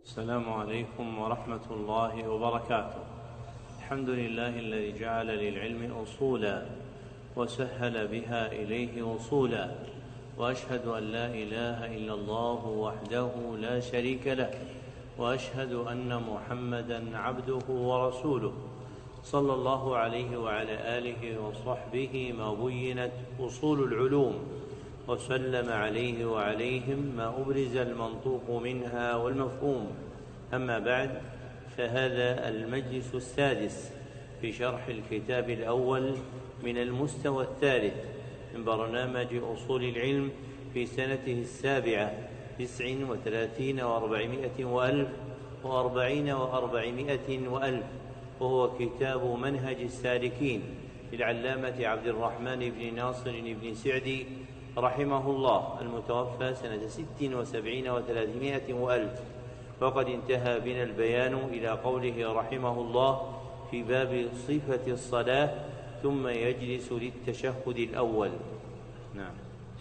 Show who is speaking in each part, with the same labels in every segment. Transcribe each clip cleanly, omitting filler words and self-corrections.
Speaker 1: السلام عليكم ورحمة الله وبركاته. الحمد لله الذي جعل للعلم أصولا وسهل بها إليه وصولا، وأشهد أن لا إله إلا الله وحده لا شريك له، وأشهد أن محمدا عبده ورسوله صلى الله عليه وعلى آله وصحبه ما بينت أصول العلوم، وسلم عليه وعليهم ما أبرز المنطوق منها والمفهوم. أما بعد، فهذا المجلس السادس في شرح الكتاب الأول من المستوى الثالث من برنامج أصول العلم في سنته 37 و400 وألف و40 و400 وألف، وهو كتاب منهج السالكين للعلامة عبد الرحمن بن ناصر بن سعدي رحمه الله، المتوفى سنة 76 و300 وألف. وقد انتهى بنا البيان إلى قوله رحمه الله في باب صفة الصلاة: ثم يجلس للتشهد الأول.
Speaker 2: نعم.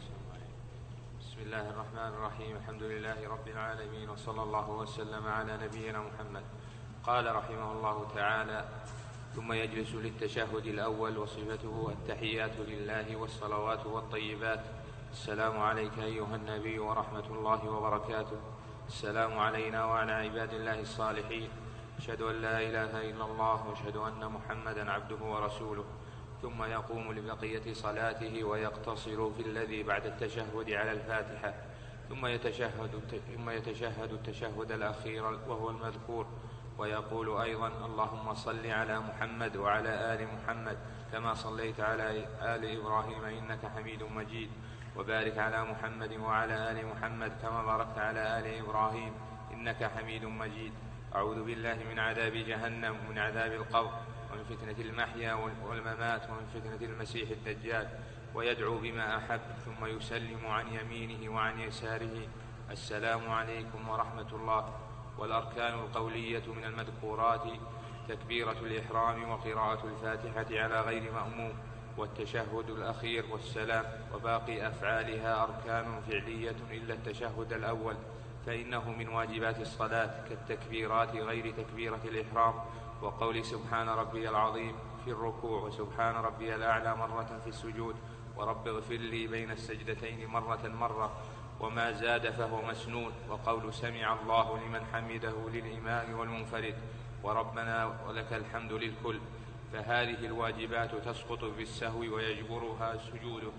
Speaker 2: بسم الله الرحمن الرحيم. الحمد لله رب العالمين، وصلى الله وسلم على نبينا محمد. قال رحمه الله تعالى: ثم يجلس للتشهد الأول، وصفته التحيات لله والصلوات والطيبات. السلام عليك أيها النبي ورحمة الله وبركاته. السلام علينا وعلى عباد الله الصالحين. أشهد أن لا إله إلا الله، وأشهد أن محمدا عبده ورسوله. ثم يقوم لبقية صلاته ويقتصر في الذي بعد التشهد على الفاتحة، ثم يتشهد التشهد الأخير وهو المذكور، ويقول أيضا: اللهم صل على محمد وعلى آل محمد كما صليت على آل إبراهيم إنك حميد مجيد، وبارك على محمد وعلى آل محمد كما باركت على آل إبراهيم إنك حميد مجيد. أعوذ بالله من عذاب جهنم ومن عذاب القبر ومن فتنة المحيا والممات ومن فتنة المسيح الدجال، ويدعو بما أحب، ثم يسلم عن يمينه وعن يساره: السلام عليكم ورحمة الله. والأركان القولية من المذكورات: تكبيرة الإحرام وقراءة الفاتحة على غير مأموم، والتشهد الأخير والسلام. وباقي أفعالها أركان فعلية إلا التشهد الأول، فإنه من واجبات الصلاة كالتكبيرات غير تكبيرة الإحرام، وقول سبحان ربي العظيم في الركوع، وسبحان ربي الأعلى مرة في السجود، ورب اغفر لي بين السجدتين مرة، وما زاد فهو مسنون، وقول سمع الله لمن حمده للإمام والمنفرد، وربنا ولك الحمد للكل. فهذه الواجبات تسقط بالسهو ويجبرها سجوده،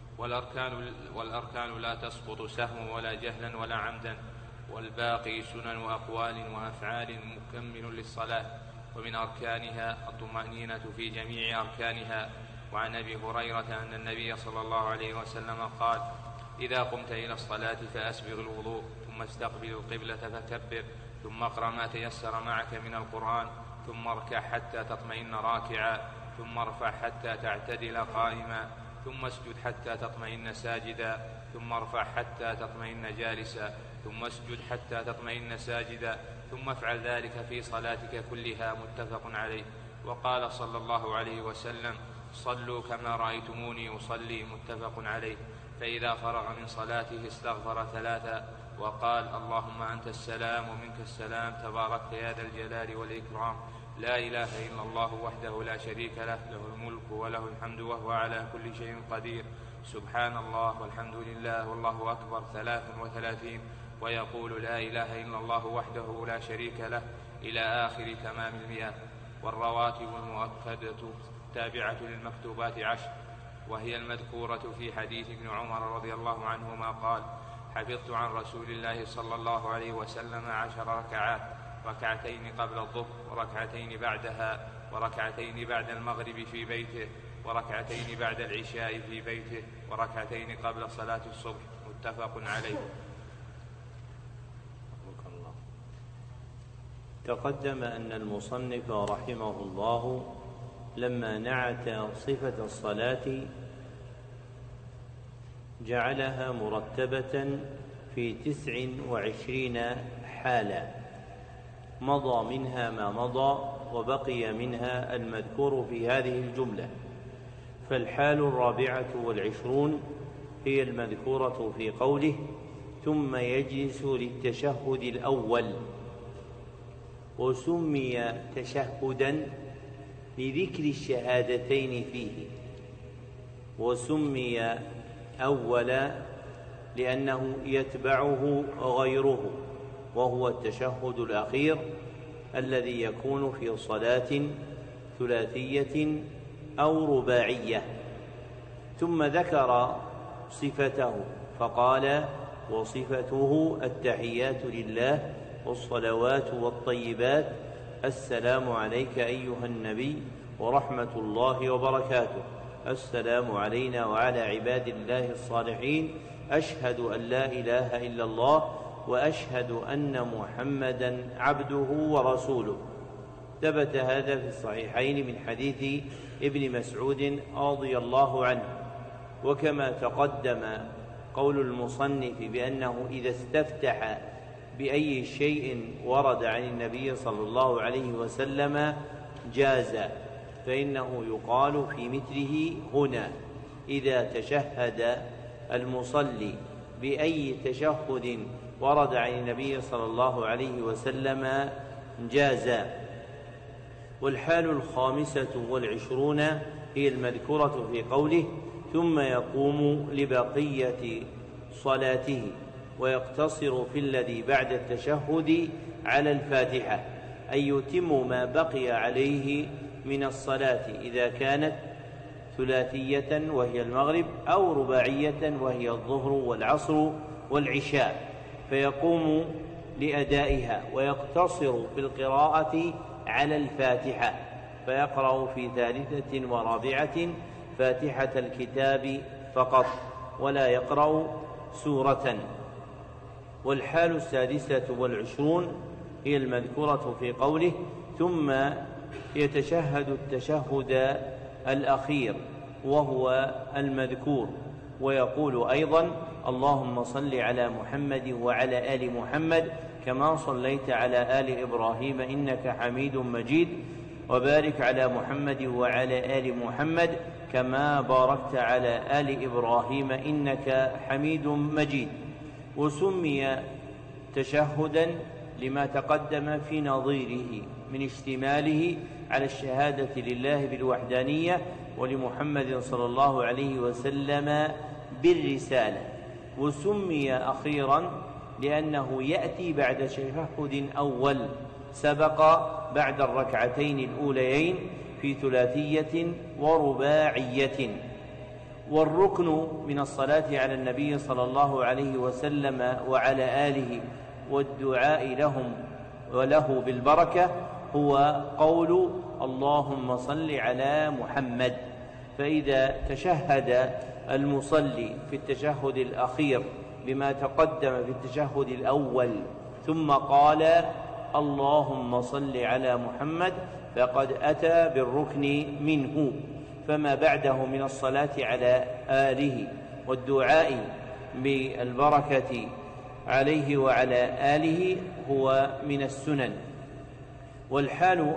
Speaker 2: والأركان لا تسقط سهوا ولا جهلا ولا عمدا، والباقي سنن أقوال وأفعال مكمل للصلاة. ومن أركانها الطمأنينة في جميع أركانها. وعن أبي هريرة أن النبي صلى الله عليه وسلم قال: إذا قمت إلى الصلاة فأسبغ الوضوء، ثم استقبل القبلة فكبر، ثم اقرأ ما تيسر معك من القرآن، ثم اركع حتى تطمئن راكعا، ثم ارفع حتى تعتدل قائما، ثم اسجد حتى تطمئن ساجدا، ثم ارفع حتى تطمئن جالسا، ثم اسجد حتى تطمئن ساجدا، ثم افعل ذلك في صلاتك كلها. متفق عليه. وقال صلى الله عليه وسلم: صلوا كما رأيتموني أصلي. متفق عليه. فإذا فرغ من صلاته استغفر 3 وقال: اللهم أنت السلام ومنك السلام، تباركت يا ذا الجلال والإكرام، لا إله إلا الله وحده لا شريك له، له الملك وله الحمد وهو على كل شيء قدير، سبحان الله والحمد لله والله أكبر 33، ويقول: لا إله إلا الله وحده لا شريك له، إلى آخر تمام 100. والرواتب المؤكدة تابعة للمكتوبات 10، وهي المذكورة في حديث ابن عمر رضي الله عنهما قال: حفظت عن رسول الله صلى الله عليه وسلم 10 ركعات، 2 قبل الظهر، وركعتين بعدها، وركعتين بعد المغرب في بيته، وركعتين بعد العشاء في بيته، وركعتين قبل صلاة الصبح. متفق عليه.
Speaker 1: تقدم أن المصنف رحمه الله لما نعت صفة الصلاة جعلها مرتبة في 29 حالة، مضى منها ما مضى، وبقي منها المذكور في هذه الجملة. فالحال 24 هي المذكورة في قوله: ثم يجلس للتشهد الأول، وسمي تشهدا لذكر الشهادتين فيه، وسمي أولا لأنه يتبعه غيره، وهو التشهد الأخير الذي يكون في صلاة ثلاثية أو رباعية. ثم ذكر صفته فقال: وصفته التحيات لله والصلوات والطيبات، السلام عليك أيها النبي ورحمة الله وبركاته، السلام علينا وعلى عباد الله الصالحين، أشهد أن لا إله إلا الله وأشهد أن محمدا عبده ورسوله. ثبت هذا في الصحيحين من حديث ابن مسعود رضي الله عنه. وكما تقدم قول المصنف بأنه إذا استفتح بأي شيء ورد عن النبي صلى الله عليه وسلم جاز، فإنه يقال في مثله هنا: إذا تشهد المصلي بأي تشهد ورد عن النبي صلى الله عليه وسلم جاز. والحال 25 هي المذكورة في قوله: ثم يقوم لبقية صلاته، ويقتصر في الذي بعد التشهد على الفاتحة، أي يتم ما بقي عليه من الصلاة إذا كانت ثلاثية وهي المغرب، أو رباعية وهي الظهر والعصر والعشاء، فيقوم لأدائها ويقتصر في القراءة على الفاتحة، فيقرأ في ثالثة ورابعة فاتحة الكتاب فقط، ولا يقرأ سورة. والحال 26 هي المذكورة في قوله: ثم يتشهد التشهد الأخير، وهو المذكور، ويقول أيضا: اللهم صل على محمد وعلى آل محمد كما صليت على آل إبراهيم إنك حميد مجيد، وبارك على محمد وعلى آل محمد كما باركت على آل إبراهيم إنك حميد مجيد. وسمي تشهدا لما تقدم في نظيره من اشتماله على الشهادة لله بالوحدانية ولمحمد صلى الله عليه وسلم بالرسالة. وسمي أخيرا لأنه يأتي بعد تشهد أول سبق بعد الركعتين الأوليين في ثلاثية ورباعية. والركن من الصلاة على النبي صلى الله عليه وسلم وعلى آله والدعاء لهم وله بالبركة هو قول: اللهم صل على محمد. فإذا تشهد المصلي في التشهد الأخير بما تقدم في التشهد الأول ثم قال: اللهم صل على محمد، فقد أتى بالركن منه، فما بعده من الصلاة على آله والدعاء بالبركة عليه وعلى آله هو من السنن. والحال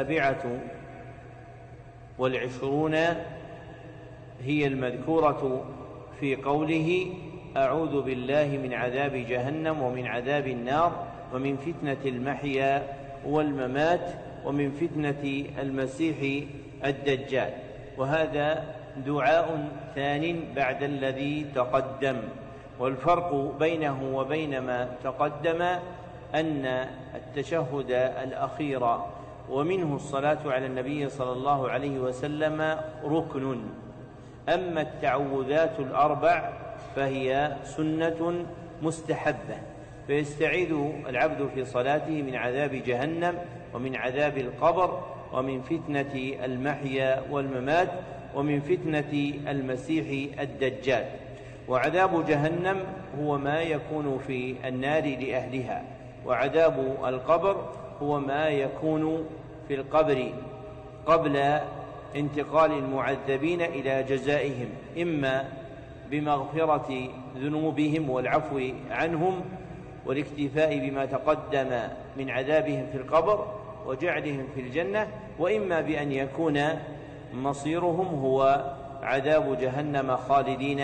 Speaker 1: 27 هي المذكورة في قوله: أعوذ بالله من عذاب جهنم ومن عذاب النار ومن فتنة المحيا والممات ومن فتنة المسيح الدجال. وهذا دعاء ثان بعد الذي تقدم. والفرق بينه وبين ما تقدم أن التشهد الأخير ومنه الصلاة على النبي صلى الله عليه وسلم ركن، أما التعوذات الأربع فهي سنة مستحبة، فيستعيذ العبد في صلاته من عذاب جهنم ومن عذاب القبر ومن فتنة المحيا والممات ومن فتنة المسيح الدجال. وعذاب جهنم هو ما يكون في النار لأهلها، وعذاب القبر هو ما يكون في القبر قبل انتقال المعذبين إلى جزائهم، إما بمغفرة ذنوبهم والعفو عنهم والاكتفاء بما تقدم من عذابهم في القبر وجعلهم في الجنة، وإما بأن يكون مصيرهم هو عذاب جهنم خالدين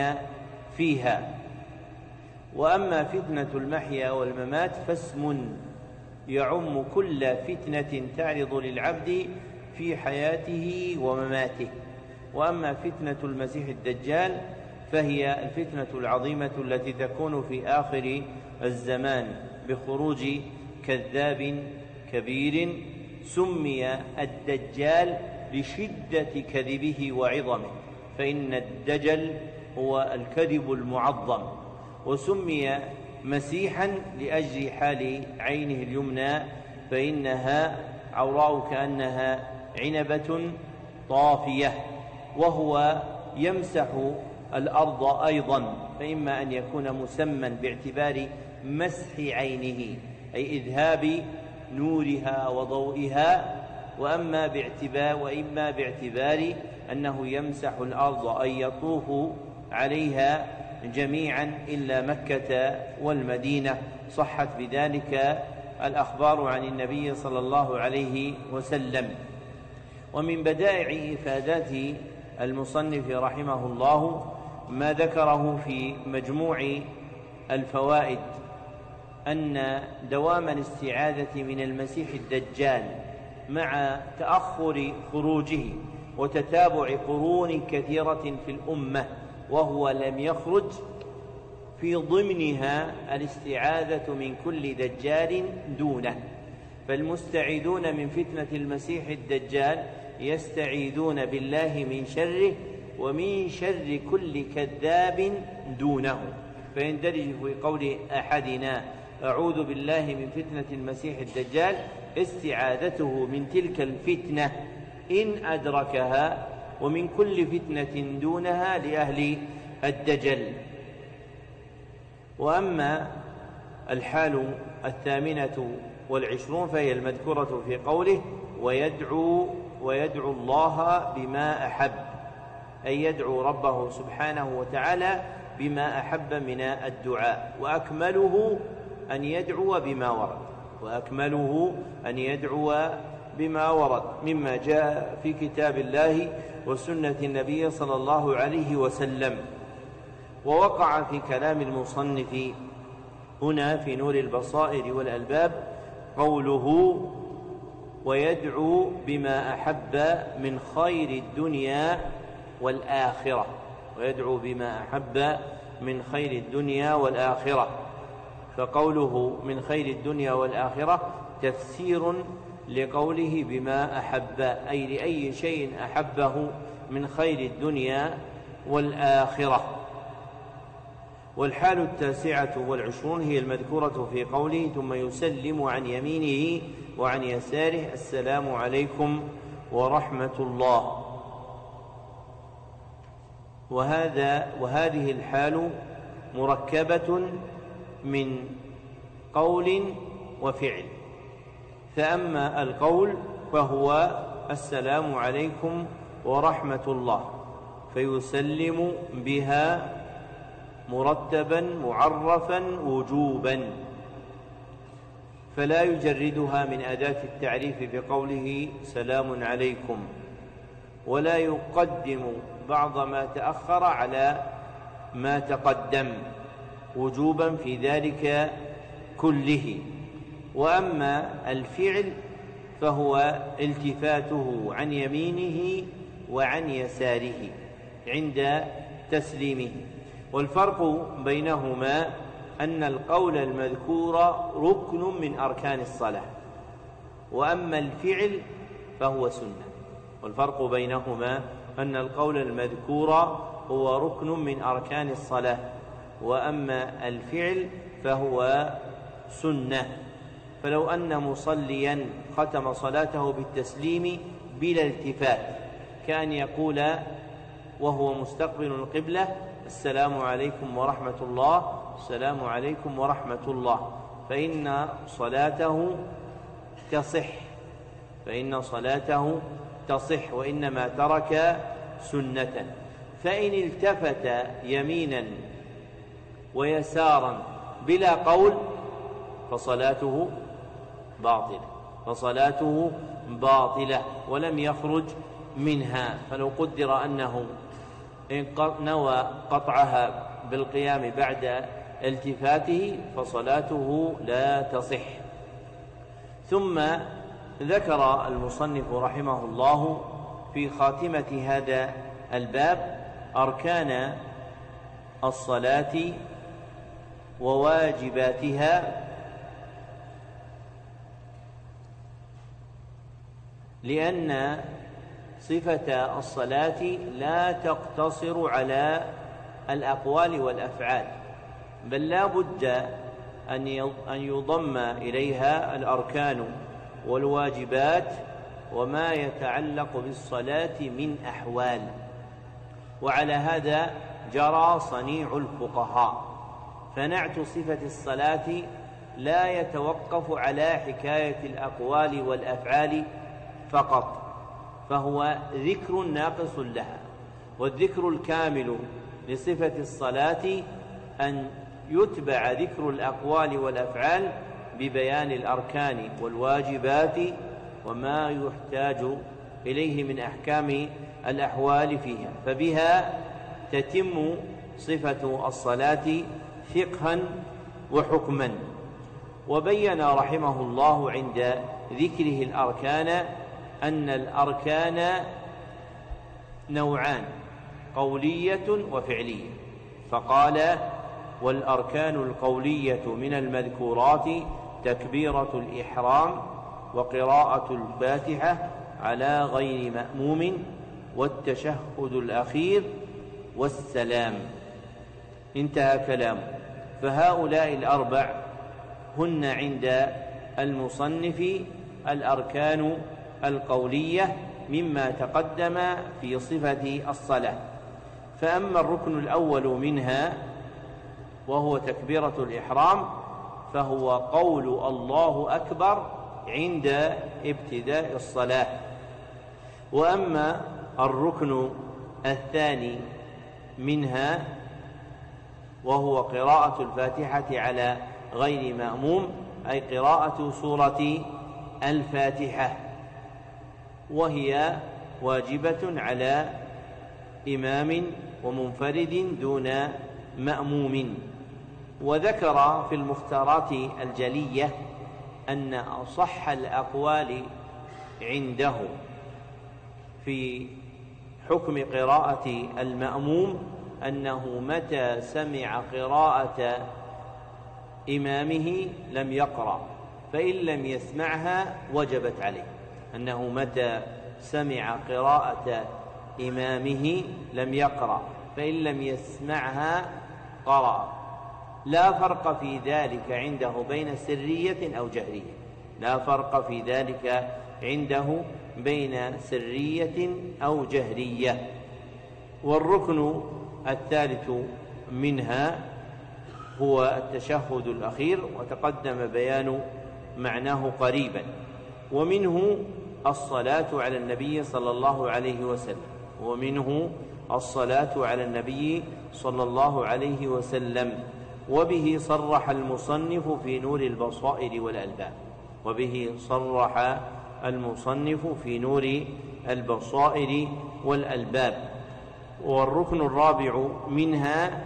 Speaker 1: فيها. وأما فتنة المحيا والممات فاسم يعم كل فتنة تعرض للعبد في حياته ومماته. وأما فتنة المسيح الدجال فهي الفتنة العظيمة التي تكون في آخر الزمان بخروج كذاب كبير سمي الدجال لشدة كذبه وعظمه، فإن الدجل هو الكذب المعظم، وسمي مسيحا لأجل حال عينه اليمنى فإنها عوراء كأنها عنبة طافية، وهو يمسح الأرض أيضا، فإما أن يكون مسمى باعتبار مسح عينه أي إذهاب نورها وضوئها، وإما باعتبار أنه يمسح الأرض أي يطوف عليها جميعا إلا مكة والمدينة. صحت بذلك الأخبار عن النبي صلى الله عليه وسلم. ومن بدائع إفادات المصنف رحمه الله ما ذكره في مجموع الفوائد أن دوام الاستعاذة من المسيح الدجال مع تأخر خروجه وتتابع قرون كثيرة في الأمة وهو لم يخرج في ضمنها الاستعاذة من كل دجال دونه، فالمستعيذون من فتنة المسيح الدجال يستعيذون بالله من شره ومن شر كل كذاب دونه، فيندرج في قول أحدنا أعوذ بالله من فتنة المسيح الدجال استعاذته من تلك الفتنة إن أدركها ومن كل فتنة دونها لأهل الدجل. وأما الحال 28 فهي المذكورة في قوله ويدعو الله بما أحب، أي يدعو ربه سبحانه وتعالى بما أحب من الدعاء، وأكمله أن يدعو بما ورد مما جاء في كتاب الله وسنة النبي صلى الله عليه وسلم. ووقع في كلام المصنف هنا في نور البصائر والألباب قوله ويدعو بما أحب من خير الدنيا والآخرة، ويدعو بما أحب من خير الدنيا والآخرة، فقوله من خير الدنيا والآخرة تفسير لقوله بما أحب، أي لأي شيء أحبه من خير الدنيا والآخرة. والحال 29 هي المذكورة في قوله ثم يسلم عن يمينه وعن يساره السلام عليكم ورحمة الله. وهذه الحال مركبة من قول وفعل، فأما القول فهو السلام عليكم ورحمة الله، فيسلم بها مرتبا معرفا وجوبا، فلا يجردها من أداة التعريف بقوله سلام عليكم، ولا يقدم بعض ما تأخر على ما تقدم وجوبا في ذلك كله. وأما الفعل فهو التفاته عن يمينه وعن يساره عند تسليمه. والفرق بينهما أن القول المذكور ركن من أركان الصلاة، وأما الفعل فهو سنة. والفرق بينهما أن القول المذكور هو ركن من أركان الصلاة، وأما الفعل فهو سنة. فلو أن مصليا ختم صلاته بالتسليم بلا التفات كأن يقول وهو مستقبل القبلة السلام عليكم ورحمة الله السلام عليكم ورحمة الله، فإن صلاته تصح وإنما ترك سنة. فإن التفت يمينا ويسارا بلا قول فصلاته باطلة ولم يخرج منها. فلو قدر أنه نوى قطعها بالقيام بعد التفاته فصلاته لا تصح. ثم ذكر المصنف رحمه الله في خاتمة هذا الباب أركان الصلاة وواجباتها، لأن صفة الصلاة لا تقتصر على الأقوال والأفعال، بل لا بد أن يضم إليها الأركان والواجبات وما يتعلق بالصلاة من أحوال. وعلى هذا جرى صنيع الفقهاء، فنعت صفة الصلاة لا يتوقف على حكاية الأقوال والأفعال فقط، فهو ذكر ناقص لها. والذكر الكامل لصفة الصلاة أن يتبع ذكر الأقوال والأفعال ببيان الأركان والواجبات وما يحتاج إليه من أحكام الأحوال فيها، فبها تتم صفة الصلاة فقها وحكما. وبين رحمه الله عند ذكره الأركان أن الأركان نوعان، قولية وفعلية، فقال: والأركان القولية من المذكورات تكبيرة الإحرام وقراءة الفاتحة على غير مأموم والتشهد الأخير والسلام. انتهى كلامه. فهؤلاء الأربع هن عند المصنف الأركان القولية مما تقدم في صفة الصلاة. فأما الركن الأول منها وهو تكبيرة الإحرام فهو قول الله أكبر عند ابتداء الصلاة. وأما الركن الثاني منها وهو قراءة الفاتحة على غير مأموم، أي قراءة سورة الفاتحة، وهي واجبة على إمام ومنفرد دون مأموم. وذكر في المختارات الجلية أن أصح الأقوال عنده في حكم قراءة المأموم أنه متى سمع قراءة إمامه لم يقرأ، فإن لم يسمعها وجبت عليه، أنه متى سمع قراءة إمامه لم يقرأ، فإن لم يسمعها قرأ. لا فرق في ذلك عنده بين سرية أو جهرية، لا فرق في ذلك عنده بين سرية أو جهرية. والركن الثالث منها هو التشهد الأخير، وتقدم بيان معناه قريبا. ومنه الصلاة على النبي صلى الله عليه وسلم، ومنه الصلاة على النبي صلى الله عليه وسلم. وبه صرح المصنف في نور البصائر والألباب، وبه صرح المصنف في نور البصائر والألباب. والركن الرابع منها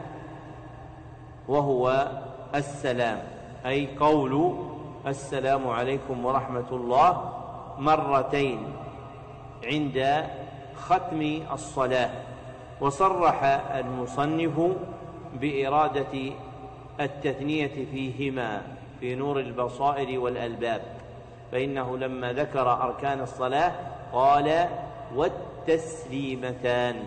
Speaker 1: وهو السلام، أي قول السلام عليكم ورحمة الله مرتين عند ختم الصلاة. وصرح المصنف بإرادة التثنية فيهما في نور البصائر والألباب، فإنه لما ذكر أركان الصلاة قال: والتسليمتان.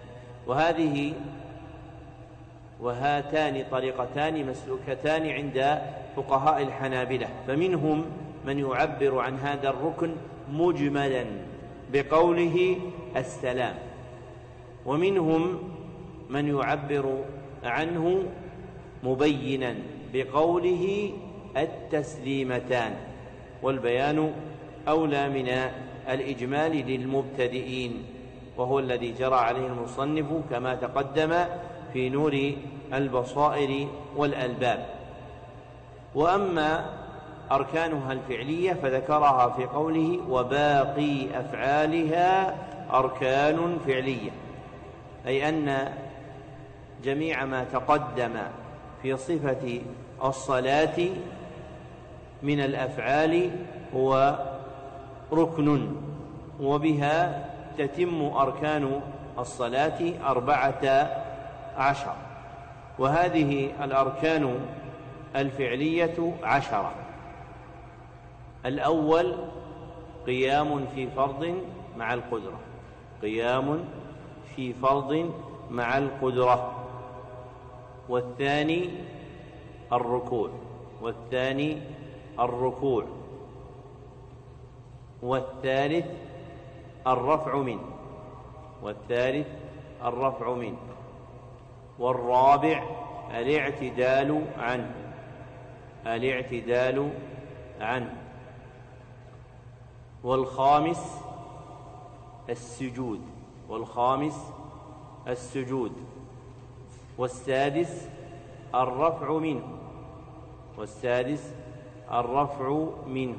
Speaker 1: وهاتان طريقتان مسلوكتان عند فقهاء الحنابلة، فمنهم من يعبر عن هذا الركن مجملا بقوله السلام، ومنهم من يعبر عنه مبينا بقوله التسليمتان، والبيان أولى من الإجمال للمبتدئين، وهو الذي جرى عليه المصنف كما تقدم في نور البصائر والألباب. وأما أركانها الفعلية فذكرها في قوله: وباقي أفعالها أركان فعلية، أي أن جميع ما تقدم في صفة الصلاة من الأفعال هو ركن، وبها تتم أركان الصلاة 14، وهذه الأركان الفعلية 10. الأول قيام في فرض مع القدرة، قيام في فرض مع القدرة. والثاني الركوع، والثاني الركوع. والثالث الرفع منه، والثالث الرفع منه. والرابع الاعتدال عنه، الاعتدال عنه. والخامس السجود، والخامس السجود. والسادس الرفع منه، والسادس الرفع منه.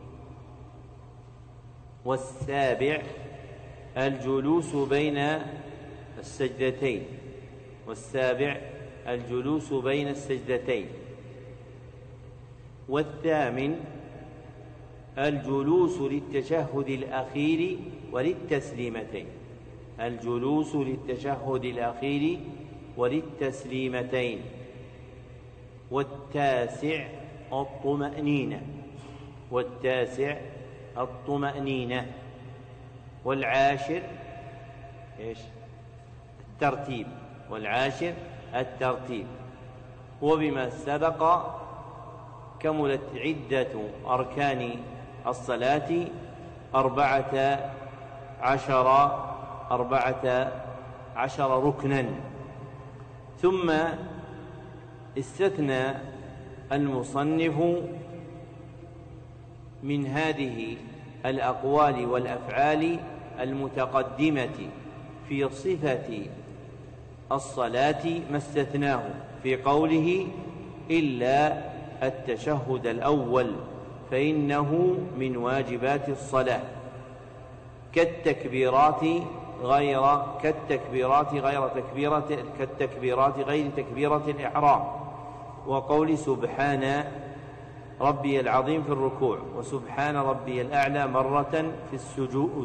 Speaker 1: والسابع الجلوس بين السجدتين، والسابع الجلوس بين السجدتين. والثامن الجلوس للتشهد الأخير وللتسليمتين، الجلوس للتشهد الأخير وللتسليمتين. والتاسع الطمأنينة، والتاسع الطمأنينة. والعاشر الترتيب، والعاشر الترتيب. وبما سبق كملت عدة أركان الصلاة 14 ركنا. ثم استثنى المصنف من هذه الأقوال والأفعال المتقدمة في صفة الصلاة ما استثناه في قوله إلا التشهد الأول فإنه من واجبات الصلاة، كالتكبيرات غير تكبيرة الإحرام، وقول سبحان ربي العظيم في الركوع، وسبحان ربي الأعلى مرة في السجود،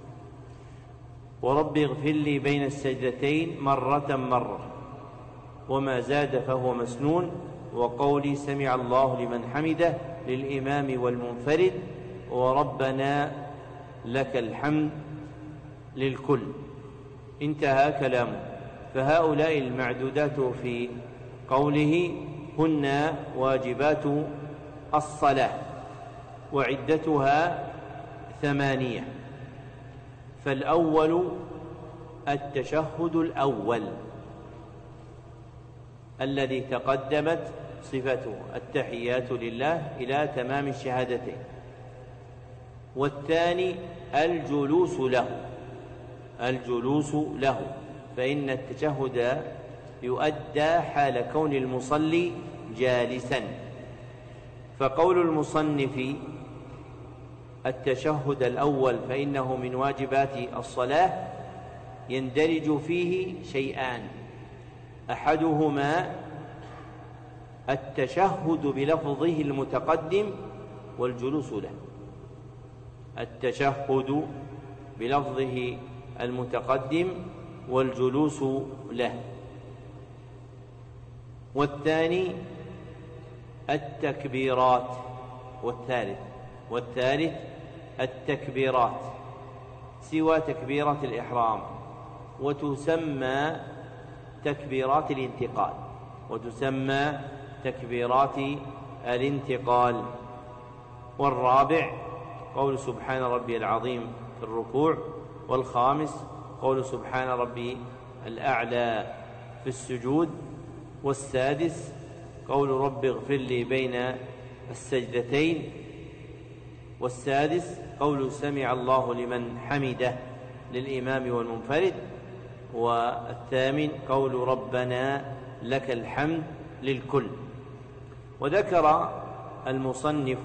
Speaker 1: ورب اغفر لي بين السجدتين مرة، وما زاد فهو مسنون، وقول سمع الله لمن حمده للإمام والمنفرد، وربنا لك الحمد للكل. انتهى كلامه. فهؤلاء المعدودات في قوله هن واجبات الصلاة، وعدتها 8. فالأول التشهد الأول الذي تقدمت صفته التحيات لله إلى تمام الشهادتين. والثاني الجلوس له، الجلوس له، فإن التشهد يؤدى حال كون المصلي جالسا. فقول المصنف التشهد الأول فإنه من واجبات الصلاة يندرج فيه شيئان: أحدهما التشهد بلفظه المتقدم والجلوس له، التشهد بلفظه المتقدم والجلوس له. والثاني التكبيرات. والثالث التكبيرات سوى تكبيرة الإحرام، وتسمى تكبيرات الانتقال، وتسمى تكبيرات الانتقال. والرابع قول سبحان ربي العظيم في الركوع. والخامس قول سبحان ربي الأعلى في السجود. والسادس قول رب اغفر لي بين السجدتين. والسادس قول سمع الله لمن حمده للإمام والمنفرد. والثامن قول ربنا لك الحمد للكل. وذكر المصنف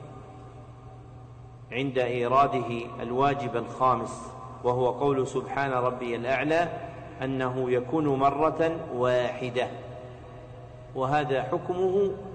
Speaker 1: عند إيراده الواجب الخامس وهو قول سبحان ربي الأعلى أنه يكون مرة واحدة، وهذا حكمه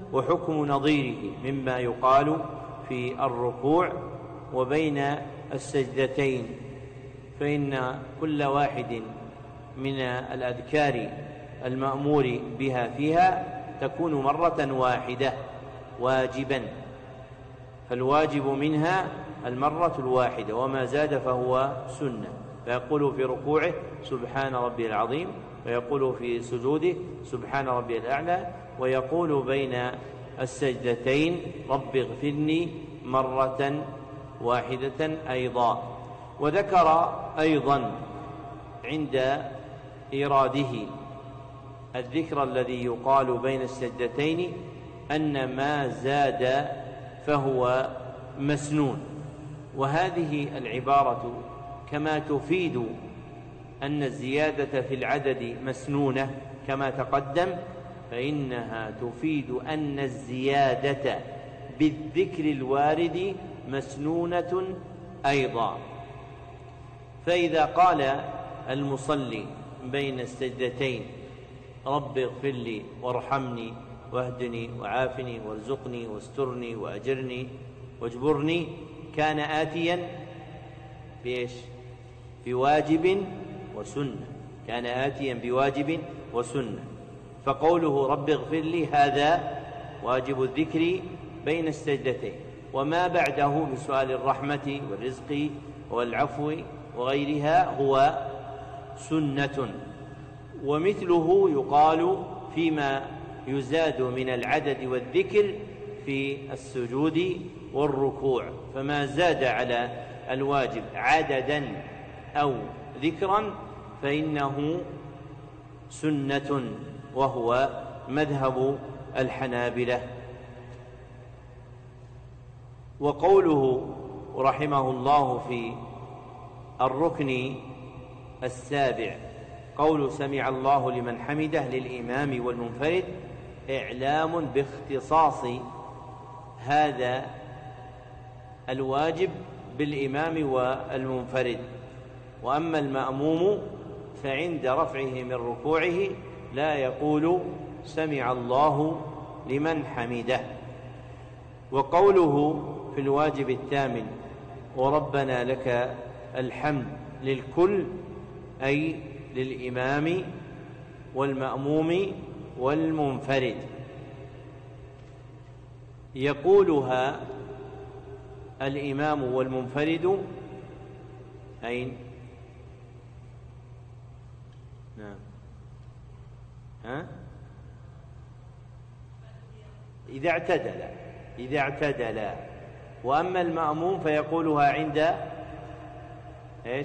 Speaker 1: وحكم نظيره مما يقال في الركوع وبين السجدتين، فإن كل واحد من الأذكار المأمور بها فيها تكون مرة واحدة واجبا، فالواجب منها المرة الواحدة، وما زاد فهو سنة. فيقول في ركوعه سبحان ربي العظيم، ويقول في سجوده سبحان ربي الأعلى، ويقول بين السجدتين رب اغفرني مرة واحدة أيضا. وذكر أيضا عند إراده الذكر الذي يقال بين السجدتين أن ما زاد فهو مسنون، وهذه العبارة كما تفيد أن الزيادة في العدد مسنونة كما تقدم، فإنها تفيد أن الزيادة بالذكر الوارد مسنونة أيضا. فإذا قال المصلي بين السجدتين رب اغفر لي وارحمني واهدني وعافني وارزقني واسترني وأجرني واجبرني، كان آتيا بإيش؟ بواجب وسنة، كان آتيا بواجب وسنة. فقوله رب اغفر لي هذا واجب الذكر بين السجدتين، وما بعده بسؤال الرحمة والرزق والعفو وغيرها هو سنة. ومثله يقال فيما يزاد من العدد والذكر في السجود والركوع، فما زاد على الواجب عددا أو ذكرا فإنه سنة، وهو مذهب الحنابلة. وقوله رحمه الله في الركن السابع قول سمع الله لمن حمده للإمام والمنفرد إعلام باختصاص هذا الواجب بالإمام والمنفرد. وأما المأموم فعند رفعه من ركوعه لا يقول سمع الله لمن حمده. وقوله في الواجب الثامن وربنا لك الحمد للكل أي للإمام والمأموم والمنفرد، يقولها الإمام والمنفرد أين؟ نعم إذا اعتدل. وأما المأموم فيقولها عند إيش؟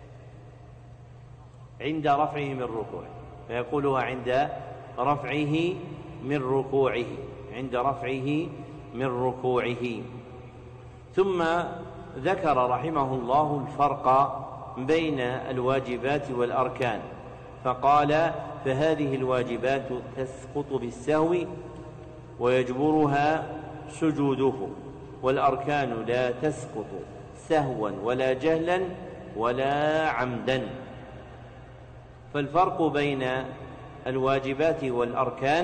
Speaker 1: عند رفعه من ركوعه، فيقولها عند رفعه من ركوعه، عند رفعه من ركوعه. ثم ذكر رحمه الله الفرق بين الواجبات والأركان، فقال فهذه الواجبات تسقط بالسهو ويجبرها سجوده، والأركان لا تسقط سهوا ولا جهلا ولا عمدا. فالفرق بين الواجبات والأركان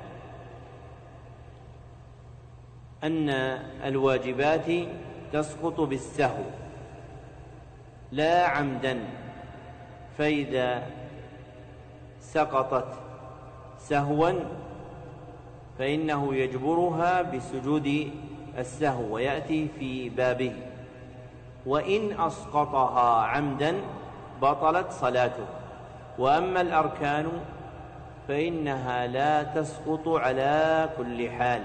Speaker 1: أن الواجبات تسقط بالسهو لا عمدا، فإذا سقطت سهوا فإنه يجبرها بسجود السهو ويأتي في بابه، وإن أسقطها عمدا بطلت صلاته. وأما الأركان فإنها لا تسقط على كل حال،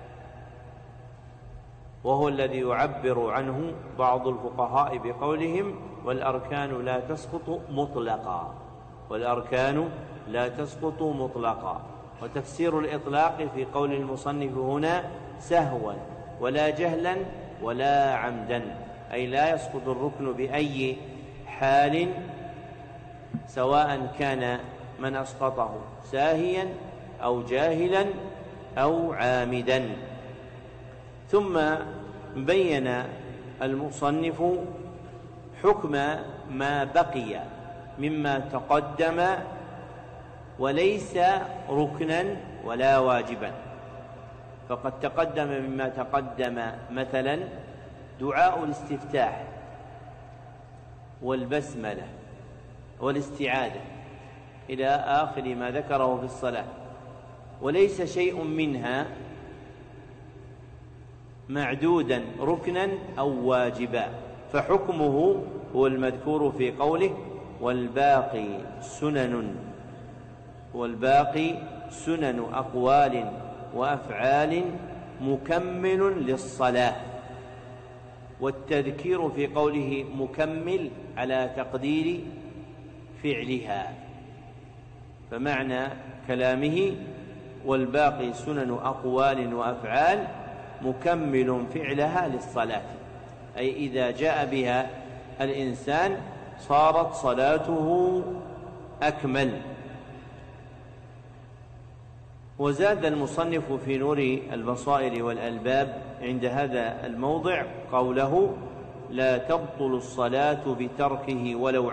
Speaker 1: وهو الذي يعبر عنه بعض الفقهاء بقولهم والأركان لا تسقط مطلقا، والأركان لا تسقط مطلقا. وتفسير الإطلاق في قول المصنف هنا سهوا ولا جهلا ولا عمدا، أي لا يسقط الركن بأي حال، سواء كان من أسقطه ساهيا أو جاهلا أو عامدا. ثم بين المصنف حكم ما بقي مما تقدم وليس ركنا ولا واجبا، فقد تقدم مما تقدم مثلا دعاء الاستفتاح والبسملة والاستعاذة إلى آخر ما ذكره في الصلاة، وليس شيء منها معدودا ركنا أو واجبا، فحكمه هو المذكور في قوله والباقي سنن أقوال وأفعال مكمل للصلاة. والتذكير في قوله مكمل على تقدير فعلها، فمعنى كلامه والباقي سنن أقوال وأفعال مكمل فعلها للصلاة، أي إذا جاء بها الإنسان صارت صلاته أكمل. وزاد المصنف في نور البصائر والألباب عند هذا الموضع قوله لا تبطل الصلاة بتركه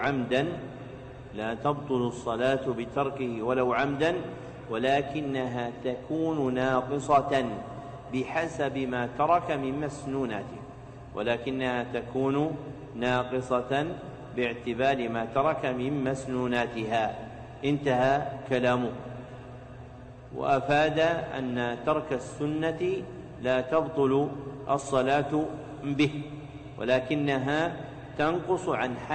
Speaker 1: ولو عمدا ولكنها تكون ناقصة بحسب ما ترك من مسنوناته، باعتبار ما ترك من مسنوناتها. انتهى كلامه، وأفاد أن ترك السنة لا تبطل الصلاة به، ولكنها تنقص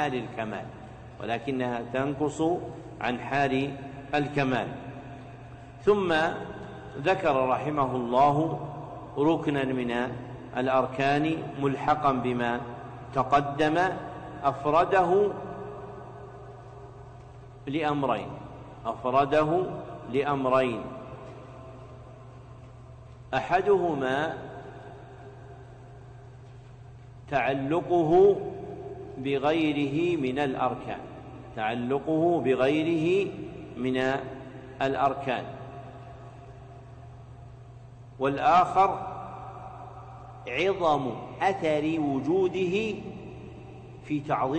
Speaker 1: عن حال الكمال. ثم ذكر رحمه الله ركنا من الأركان ملحقا بما تقدم أفرده لأمرين، أحدهما تعلقه بغيره من الأركان، والآخر عظم أثر وجوده في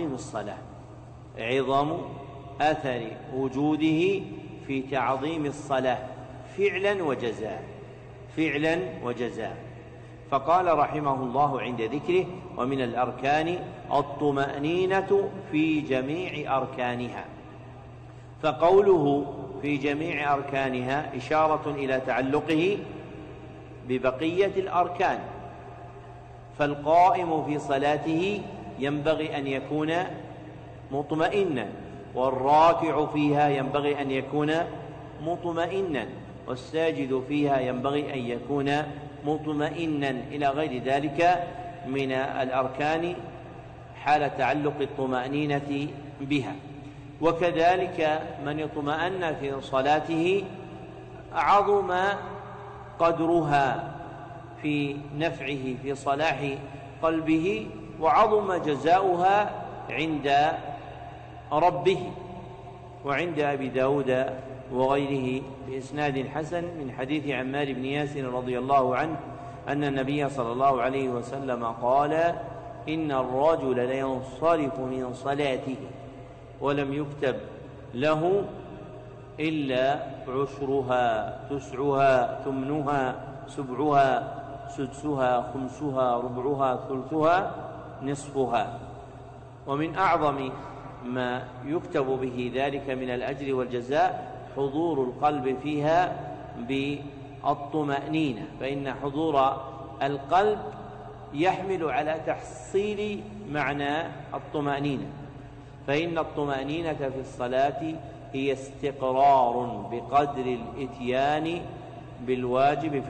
Speaker 1: تعظيم الصلاة فعلا وجزاء. فقال رحمه الله عند ذكره ومن الأركان الطمأنينة في جميع أركانها، فقوله في جميع أركانها إشارة إلى تعلقه ببقية الأركان، فالقائم في صلاته ينبغي أن يكون مطمئنا، والراكع فيها ينبغي أن يكون مطمئنا، والساجد فيها ينبغي أن يكون مطمئنا، إلى غير ذلك من الأركان حال تعلق الطمأنينة بها. وكذلك من اطمأن في صلاته عظم قدرها في نفعه في صلاح قلبه، وعظم جزاؤها عند ربه. وعند أبي داود وغيره بإسناد حسن من حديث عمار بن ياسر رضي الله عنه أن النبي صلى الله عليه وسلم قال إن الرجل لينصرف من صلاته ولم يكتب له إلا عشرها، تسعها، ثمنها، سبعها، سدسها، خمسها، ربعها، ثلثها، نصفها. ومن أعظم ما يكتب به ذلك من الأجر والجزاء حضور القلب فيها بالطمأنينة، فإن حضور القلب يحمل على تحصيل معنى الطمأنينة، فإن الطمأنينة في الصلاة هي استقرار بقدر الإتيان بالواجب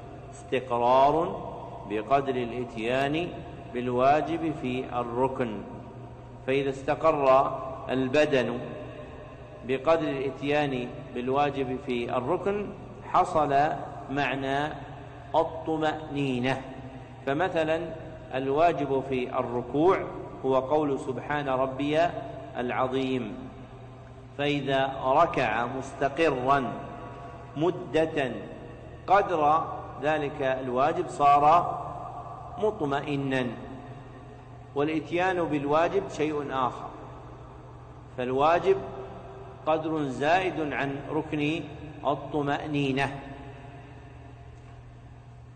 Speaker 1: في الركن، فإذا استقر البدن بقدر الإتيان بالواجب في الركن حصل معنى الطمأنينة. فمثلا الواجب في الركوع هو قول سبحان ربي العظيم، فإذا ركع مستقرا مدة قدر ذلك الواجب صار مطمئنا. والإتيان بالواجب شيء آخر، فالواجب قدر زائد عن ركن الطمأنينة.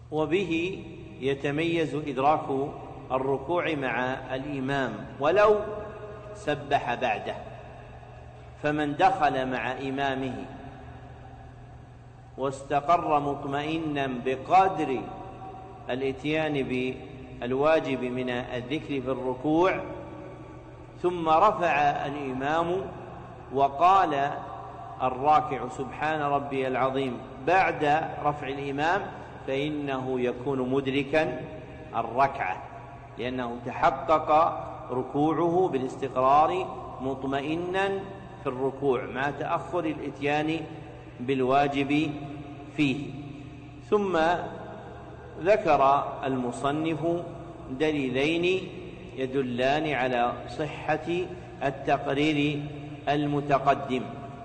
Speaker 1: وبه يتميز إدراك الركوع مع الإمام ولو سبح بعده. فمن دخل مع إمامه واستقر مطمئنا بقدر الإتيان بالواجب من الذكر في الركوع، ثم رفع الإمام وقال الراكع سبحان ربي العظيم بعد رفع الإمام، فإنه يكون مدركا الركعة، لأنه تحقق ركوعه بالاستقرار مطمئنا في الركوع مع تأخر الإتيان بالواجب فيه. ثم ذكر المصنف دليلين يدلان على صحة التقرير المتقدم.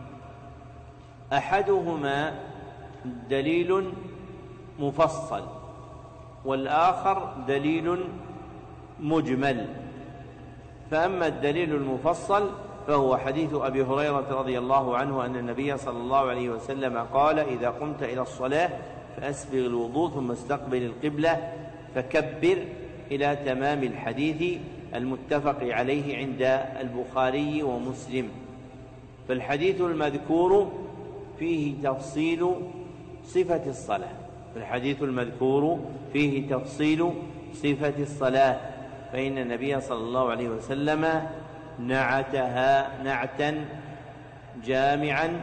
Speaker 1: أحدهما دليل مفصل والآخر دليل مجمل. فأما الدليل المفصل فهو حديث أبي هريرة رضي الله عنه أن النبي صلى الله عليه وسلم قال: إذا قمت إلى الصلاة فأسبغ الوضوء ثم استقبل القبلة فكبر، إلى تمام الحديث المتفق عليه عند البخاري ومسلم. فالحديث المذكور فيه تفصيل صفة الصلاة، صفة الصلاة، فإن النبي صلى الله عليه وسلم نعتها نعتا جامعا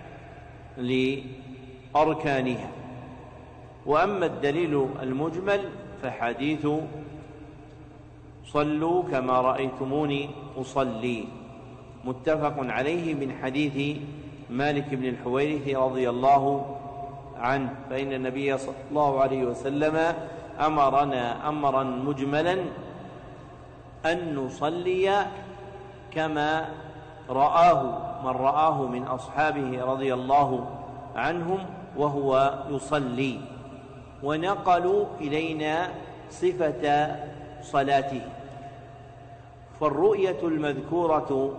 Speaker 1: لأركانها. وأما الدليل المجمل فحديث صلوا كما رأيتموني أصلي، متفق عليه من حديث مالك بن الحويرث رضي الله عنه، فإن النبي صلى الله عليه وسلم أمرنا أمرا مجملا أن نصلي كما رآه من رآه من أصحابه رضي الله عنهم وهو يصلي، ونقلوا إلينا صفة صلاته. فالرؤية المذكورة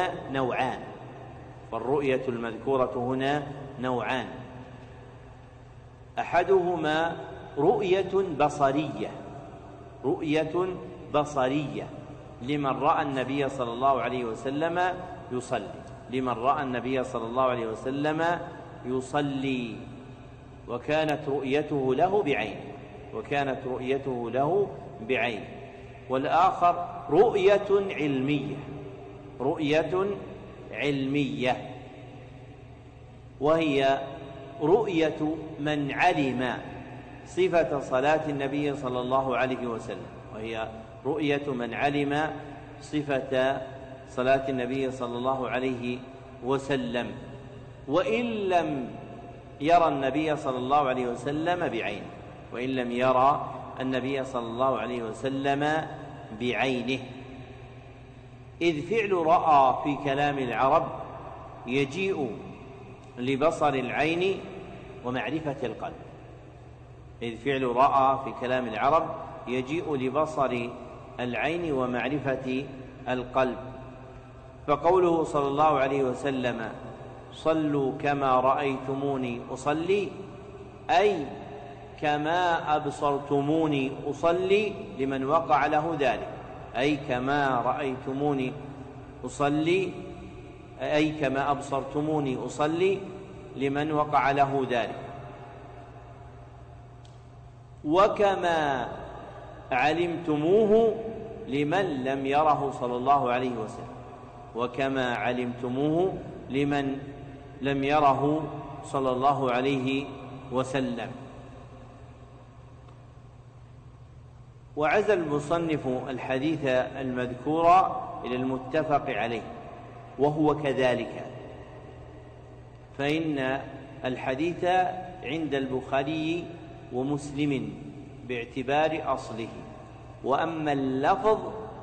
Speaker 1: هنا نوعان، أحدهما رؤية بصرية لمن رأى النبي صلى الله عليه وسلم يصلي، وكانت رؤيته له بعينه. والآخر رؤية علمية، وهي رؤية من علم صفة صلاة النبي صلى الله عليه وسلم، وإن لم يرى النبي صلى الله عليه وسلم بعينه، إذ فعل رأى في كلام العرب يجيء لبصر العين ومعرفة القلب. فقوله صلى الله عليه وسلم صلوا كما رأيتموني أصلي، أي كما أبصرتموني أصلي لمن وقع له ذلك، كما أبصرتموني أصلي لمن وقع له ذلك، وكما علمتموه لمن لم يره صلى الله عليه وسلم. وعزى المصنف الحديث المذكور إلى المتفق عليه، وهو كذلك، فإن الحديث عند البخاري ومسلم باعتبار أصله، وأما اللفظ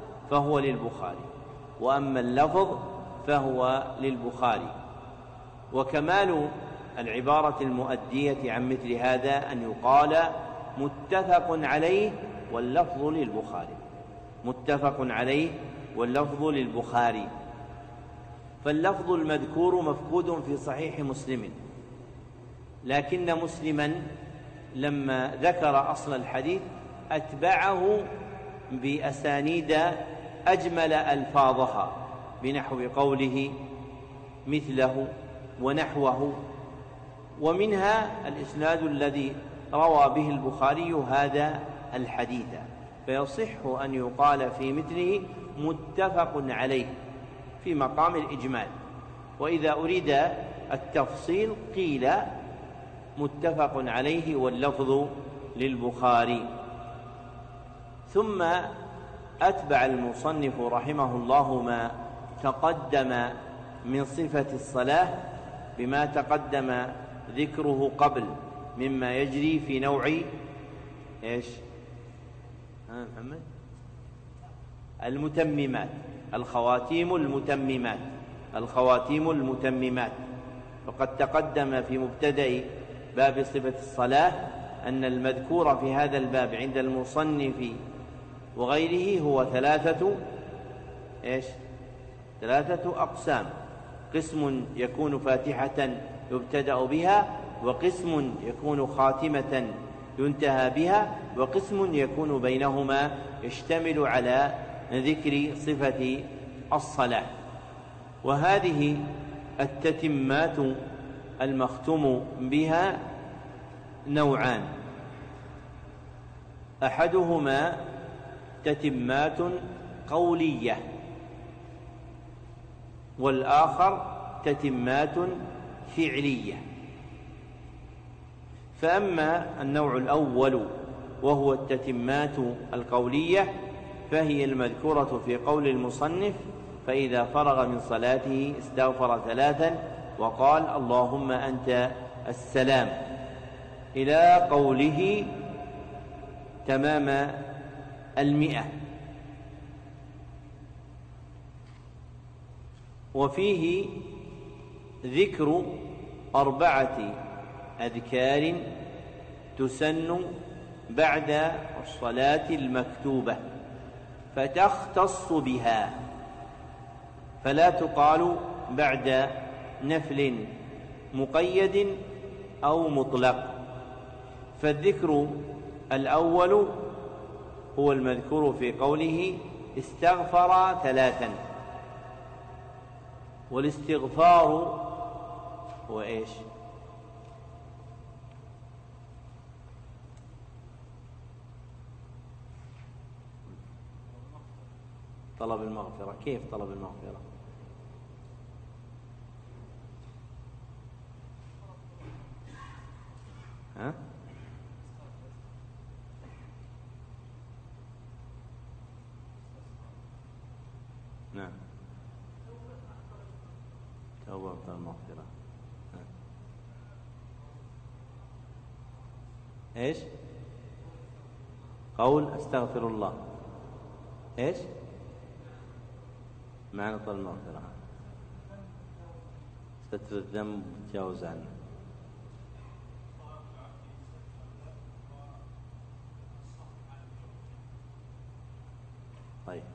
Speaker 1: فهو للبخاري. وكمال العبارة المؤدية عن مثل هذا أن يقال متفق عليه واللفظ للبخاري. فاللفظ المذكور مفقود في صحيح مسلم، لكن مسلما لما ذكر أصل الحديث أتبعه بأسانيد أجمل ألفاظها بنحو قوله مثله ونحوه، ومنها الإسناد الذي روى به البخاري هذا الحديث، فيصح أن يقال في مثله متفق عليه في مقام الإجمال، وإذا أريد التفصيل قيل متفق عليه واللفظ للبخاري. ثم أتبع المصنف رحمه الله ما تقدم من صفة الصلاة بما تقدم ذكره قبل مما يجري في نوع إيش؟ محمد؟ المتممات، الخواتيم المتممات. وقد تقدم في مبتدأ باب صفة الصلاة أن المذكور في هذا الباب عند المصنف وغيره هو ثلاثة أقسام: قسم يكون فاتحة يبتدأ بها، وقسم يكون خاتمة ينتهى بها، وقسم يكون بينهما يشتمل على ذكر صفة الصلاة. وهذه التتمات المختوم بها نوعان: أحدهما تتمات قولية، والآخر تتمات فعلية. فأما النوع الأول وهو التتمات القولية فهي المذكورة في قول المصنف: فإذا فرغ من صلاته استغفر 3 وقال اللهم أنت السلام، إلى قوله تمام 100. وفيه ذكر 4 أذكار تسن بعد الصلاة المكتوبة فتختص بها، فلا تقال بعد نفل مقيد أو مطلق. فالذكر الأول هو المذكور في قوله استغفر 3، والاستغفار هو إيش؟ طلب المغفرة. كيف طلب المغفرة؟ ها؟ نعم، توبة المغفرة. ايش؟ قول استغفر الله. ايش معنى طلب المغفرة؟ ستر الذنب وتجاوز عنه. طيب،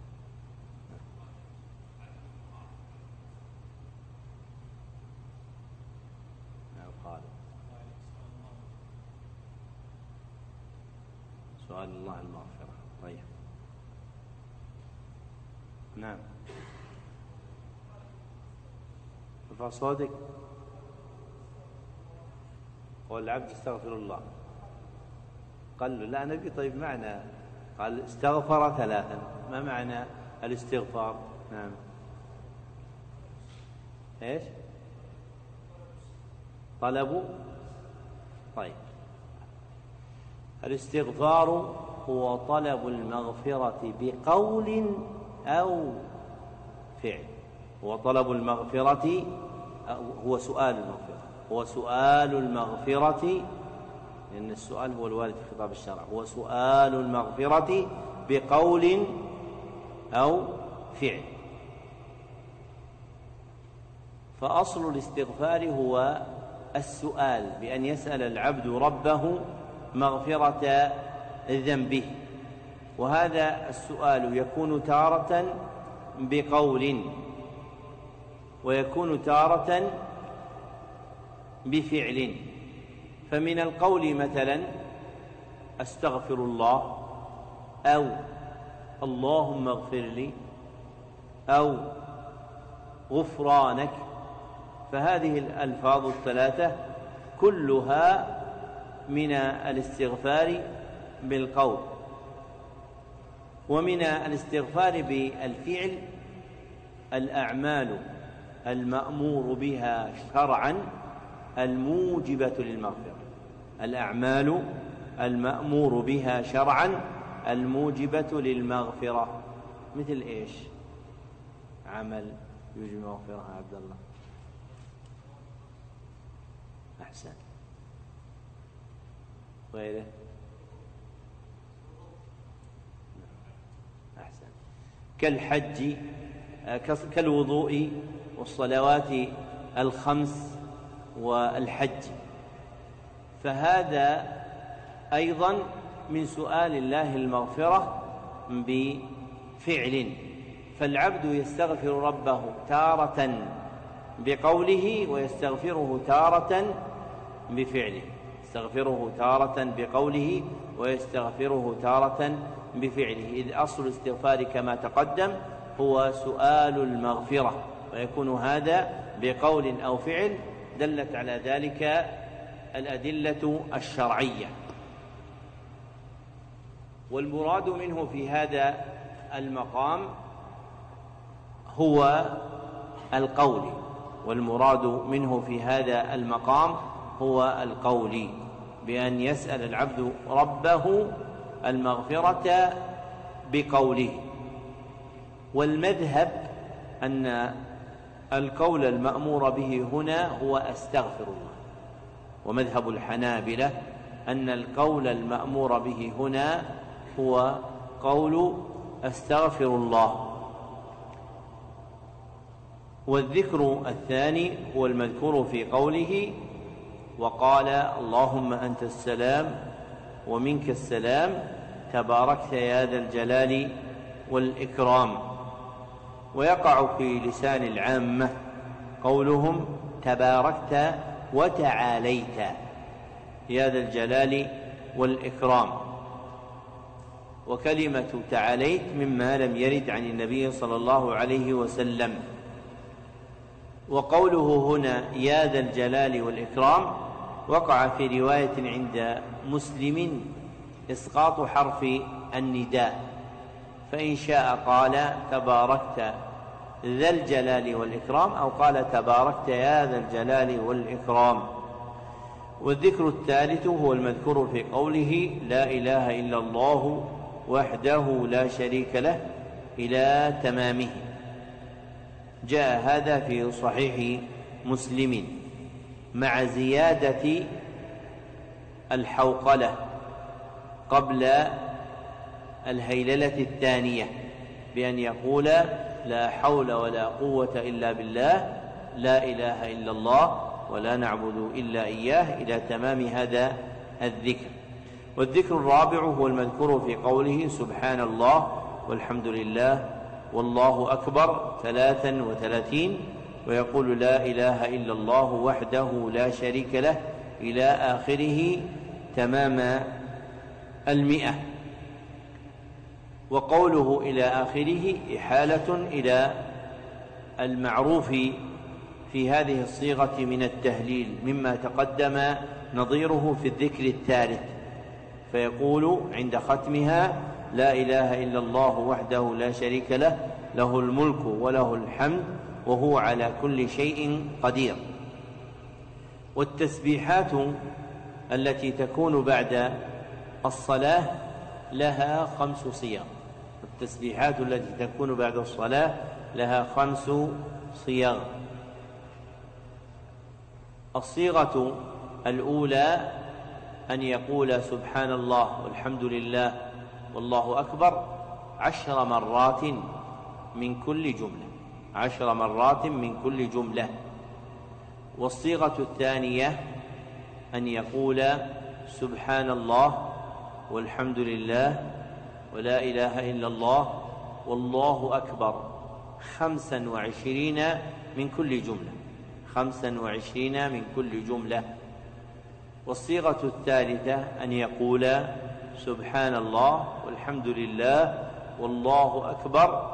Speaker 1: سؤال الله المغفرة. طيب، نعم، ارفع صوتك. قول العبد استغفر الله، قال له لا نبي. طيب، معنى قال استغفر 3، ما معنى الاستغفار؟ نعم، ايش؟ طلبوا. طيب، الاستغفار هو طلب المغفرة بقول أو فعل. هو طلب المغفرة، هو سؤال المغفرة، هو سؤال المغفرة، لأن السؤال هو الوارد في خطاب الشرع. هو سؤال المغفرة بقول أو فعل. فأصل الاستغفار هو السؤال، بأن يسأل العبد ربه مغفرة ذنبه، وهذا السؤال يكون تارة بقول ويكون تارة بفعل. فمن القول مثلا أستغفر الله، أو اللهم اغفر لي، أو غفرانك، فهذه الألفاظ الثلاثة كلها من الاستغفار بالقول. ومن الاستغفار بالفعل الأعمال المأمور بها شرعا الموجبة للمغفرة، الأعمال المأمور بها شرعا الموجبة للمغفرة. مثل إيش؟ عمل يوجب المغفرة يا عبد الله؟ أحسن. غيره؟ أحسن. كالحج، كالوضوء والصلوات الخمس والحج، فهذا أيضا من سؤال الله المغفرة بفعل. فالعبد يستغفر ربه تارة بقوله ويستغفره تارة بفعله، يستغفره تارة بقوله ويستغفره تارة بفعله، إذ أصل الاستغفار كما تقدم هو سؤال المغفرة، ويكون هذا بقول أو فعل دلت على ذلك الأدلة الشرعية. والمراد منه في هذا المقام هو القول، والمراد منه في هذا المقام هو القول، بأن يسأل العبد ربه المغفرة بقوله. والمذهب أن القول المأمور به هنا هو أستغفر الله، ومذهب الحنابلة أن القول المأمور به هنا هو قول أستغفر الله. والذكر الثاني هو المذكور في قوله وقال اللهم أنت السلام ومنك السلام تباركت يا ذا الجلال والإكرام. ويقع في لسان العامة قولهم تباركت وتعاليت يا ذا الجلال والإكرام. وكلمة تعاليت مما لم يرد عن النبي صلى الله عليه وسلم. وقوله هنا يا ذا الجلال والإكرام وقع في رواية عند مسلم إسقاط حرف النداء، فإن شاء قال تباركت ذا الجلال والإكرام، أو قال تباركت يا ذا الجلال والإكرام. والذكر الثالث هو المذكور في قوله لا إله إلا الله وحده لا شريك له إلى تمامه. جاء هذا في صحيح مسلم مع زيادة الحوقلة قبل الهيللة الثانية، بأن يقول لا حول ولا قوة إلا بالله، لا إله إلا الله، ولا نعبد إلا إياه، إلى تمام هذا الذكر. والذكر الرابع هو المذكور في قوله سبحان الله والحمد لله والله أكبر 33، ويقول لا إله إلا الله وحده لا شريك له إلى آخره تمام 100. وقوله إلى آخره إحالة إلى المعروف في هذه الصيغة من التهليل مما تقدم نظيره في الذكر الثالث، فيقول عند ختمها لا إله إلا الله وحده لا شريك له له الملك وله الحمد وهو على كل شيء قدير. والتسبيحات التي تكون بعد الصلاة لها 5 صيغ، التسبيحات التي تكون بعد الصلاة لها 5 صيغ. الصيغة الأولى أن يقول سبحان الله والحمد لله والله أكبر 10 مرات من كل جملة، 10 مرات من كل جملة. والصيغة الثانية أن يقول سبحان الله والحمد لله ولا إله إلا الله والله أكبر 25 من كل جملة، 25 من كل جملة. والصيغة الثالثة أن يقول سبحان الله والحمد لله والله أكبر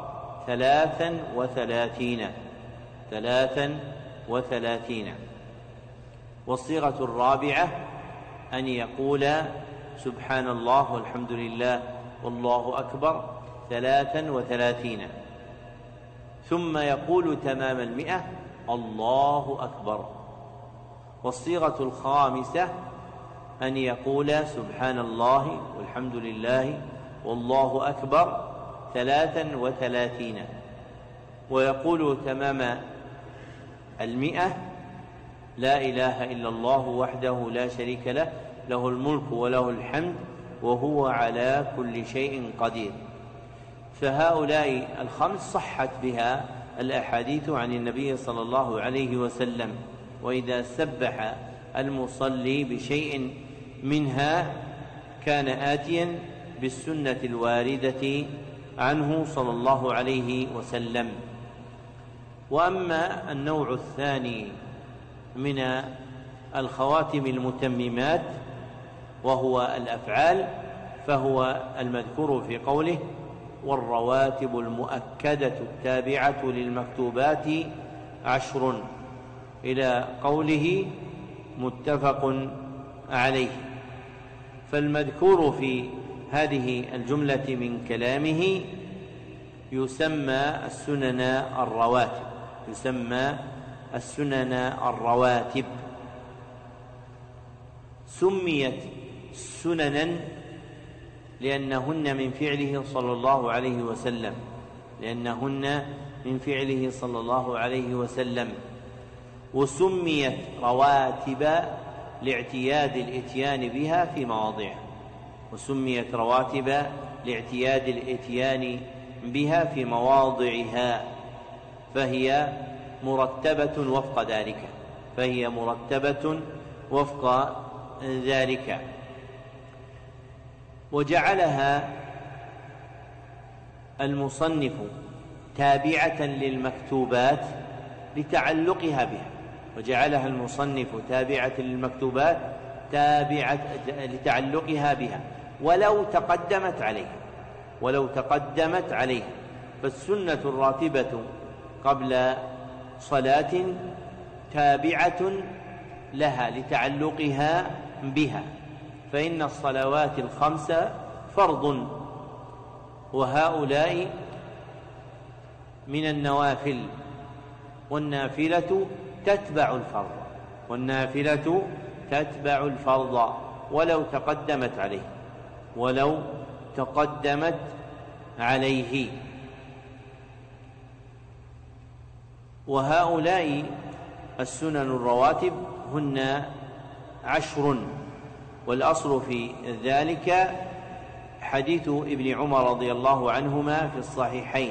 Speaker 1: 33. والصيغة الرابعة أن يقول سبحان الله والحمد لله والله أكبر 33، ثم يقول تمام 100 الله أكبر. والصيغة الخامسة أن يقول سبحان الله والحمد لله والله أكبر 33، ويقول تمام 100 لا إله إلا الله وحده لا شريك له له الملك وله الحمد وهو على كل شيء قدير. فهؤلاء الخمس صحت بها الأحاديث عن النبي صلى الله عليه وسلم، وإذا سبح المصلي بشيء منها كان آتيا بالسنة الواردة عنه صلى الله عليه وسلم. وأما النوع الثاني من الخواتم المتممات وهو الأفعال، فهو المذكور في قوله والرواتب المؤكدة التابعة للمكتوبات 10 إلى قوله متفق عليه. فالمذكور في هذه الجملة من كلامه يسمى السنن الرواتب. سميت سننا لأنهن من فعله صلى الله عليه وسلم، وسميت رواتب لاعتياد الإتيان بها في مواضعها، فهي مرتبة وفق ذلك. وجعلها المصنف تابعة للمكتوبات لتعلقها بها ولو تقدمت عليها. فالسنة الراتبة قبل صلاة تابعة لها لتعلقها بها، فإن الصلوات الخمس فرض، وهؤلاء من النوافل، والنافلة تتبع الفرض ولو تقدمت عليه. وهؤلاء السنن الرواتب هن 10، والأصل في ذلك حديث ابن عمر رضي الله عنهما في الصحيحين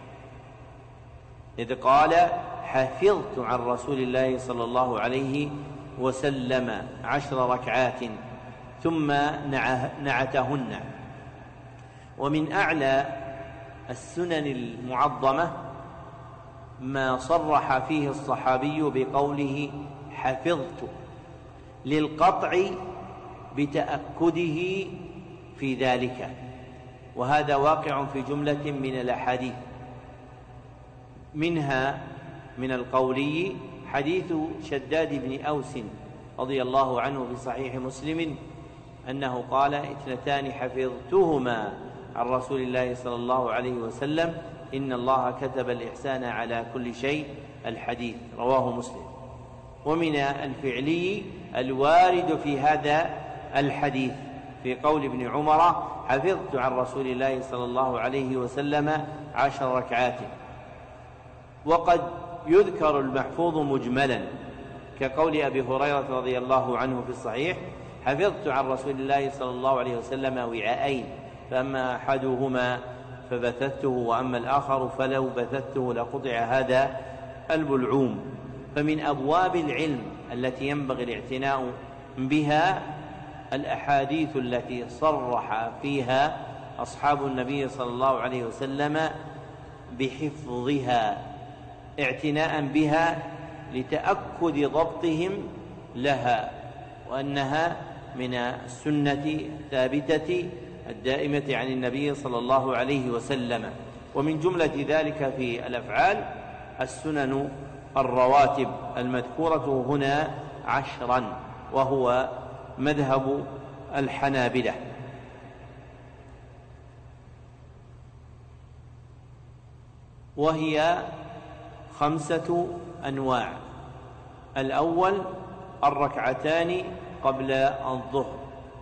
Speaker 1: إذ قال حفظت عن رسول الله صلى الله عليه وسلم 10 ركعات ثم نعتهن. ومن أعلى السنن المعظمة ما صرح فيه الصحابي بقوله حفظت للقطع بتأكده في ذلك، وهذا واقع في جملة من الأحاديث، منها من القولي حديث شداد بن أوس رضي الله عنه في صحيح مسلم أنه قال 2 حفظتهما عن رسول الله صلى الله عليه وسلم إن الله كتب الإحسان على كل شيء، الحديث رواه مسلم. ومن الفعلي الوارد في هذا الحديث في قول ابن عمر حفظت عن رسول الله صلى الله عليه وسلم 10 ركعات. وقد يذكر المحفوظ مجملا كقول أبي هريرة رضي الله عنه في الصحيح حفظت عن رسول الله صلى الله عليه وسلم وعاءين، فأما أحدهما فبثثته وأما الآخر فلو بثثته لقطع هذا البلعوم. فمن أبواب العلم التي ينبغي الاعتناء بها الأحاديث التي صرح فيها أصحاب النبي صلى الله عليه وسلم بحفظها اعتناء بها لتأكد ضبطهم لها وأنها من السنة الثابتة الدائمة عن النبي صلى الله عليه وسلم. ومن جملة ذلك في الأفعال السنن الرواتب المذكورة هنا 10، وهو مذهب الحنابلة. وهي 5 أنواع. الأول الركعتان قبل الظهر،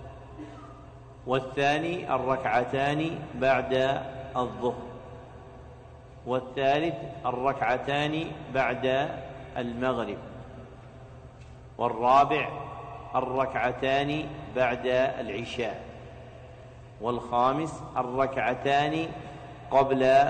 Speaker 1: والثاني الركعتان بعد الظهر، والثالث الركعتان بعد المغرب، والرابع الركعتان بعد العشاء، والخامس الركعتان قبل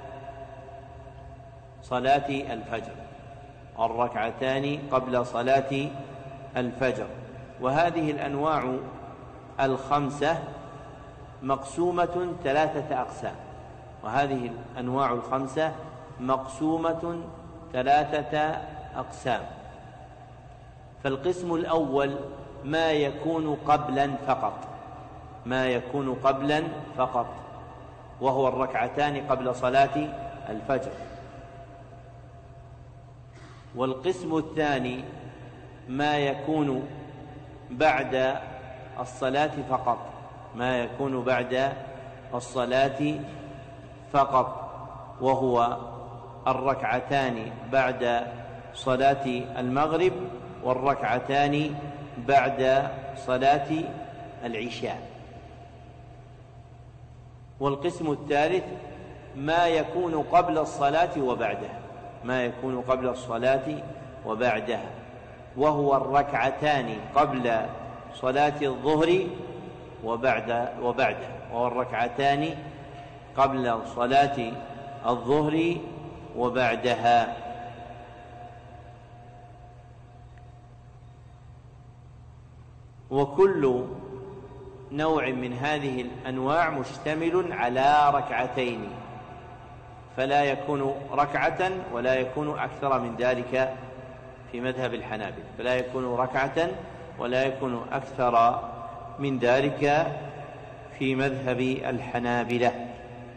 Speaker 1: صلاة الفجر، الركعتان قبل صلاة الفجر. وهذه الأنواع 5 مقسومة 3 أقسام، وهذه الأنواع 5 مقسومة 3 أقسام. فالقسم الأول ما يكون قبلا فقط، ما يكون قبلا فقط، وهو الركعتان قبل صلاة الفجر. والقسم الثاني ما يكون بعد الصلاة فقط، ما يكون بعد الصلاة فقط، وهو الركعتان بعد صلاة المغرب والركعتان بعد صلاة العشاء. والقسم الثالث ما يكون قبل الصلاة وبعدها، ما يكون قبل الصلاة وبعدها، وهو الركعتان قبل صلاة الظهر وبعدها، وهو الركعتان قبل صلاة الظهر وبعدها. وكل نوع من هذه الأنواع مشتمل على ركعتين، فلا يكون ركعة ولا يكون أكثر من ذلك في مذهب الحنابلة، فلا يكون ركعة ولا يكون أكثر من ذلك في مذهب الحنابلة.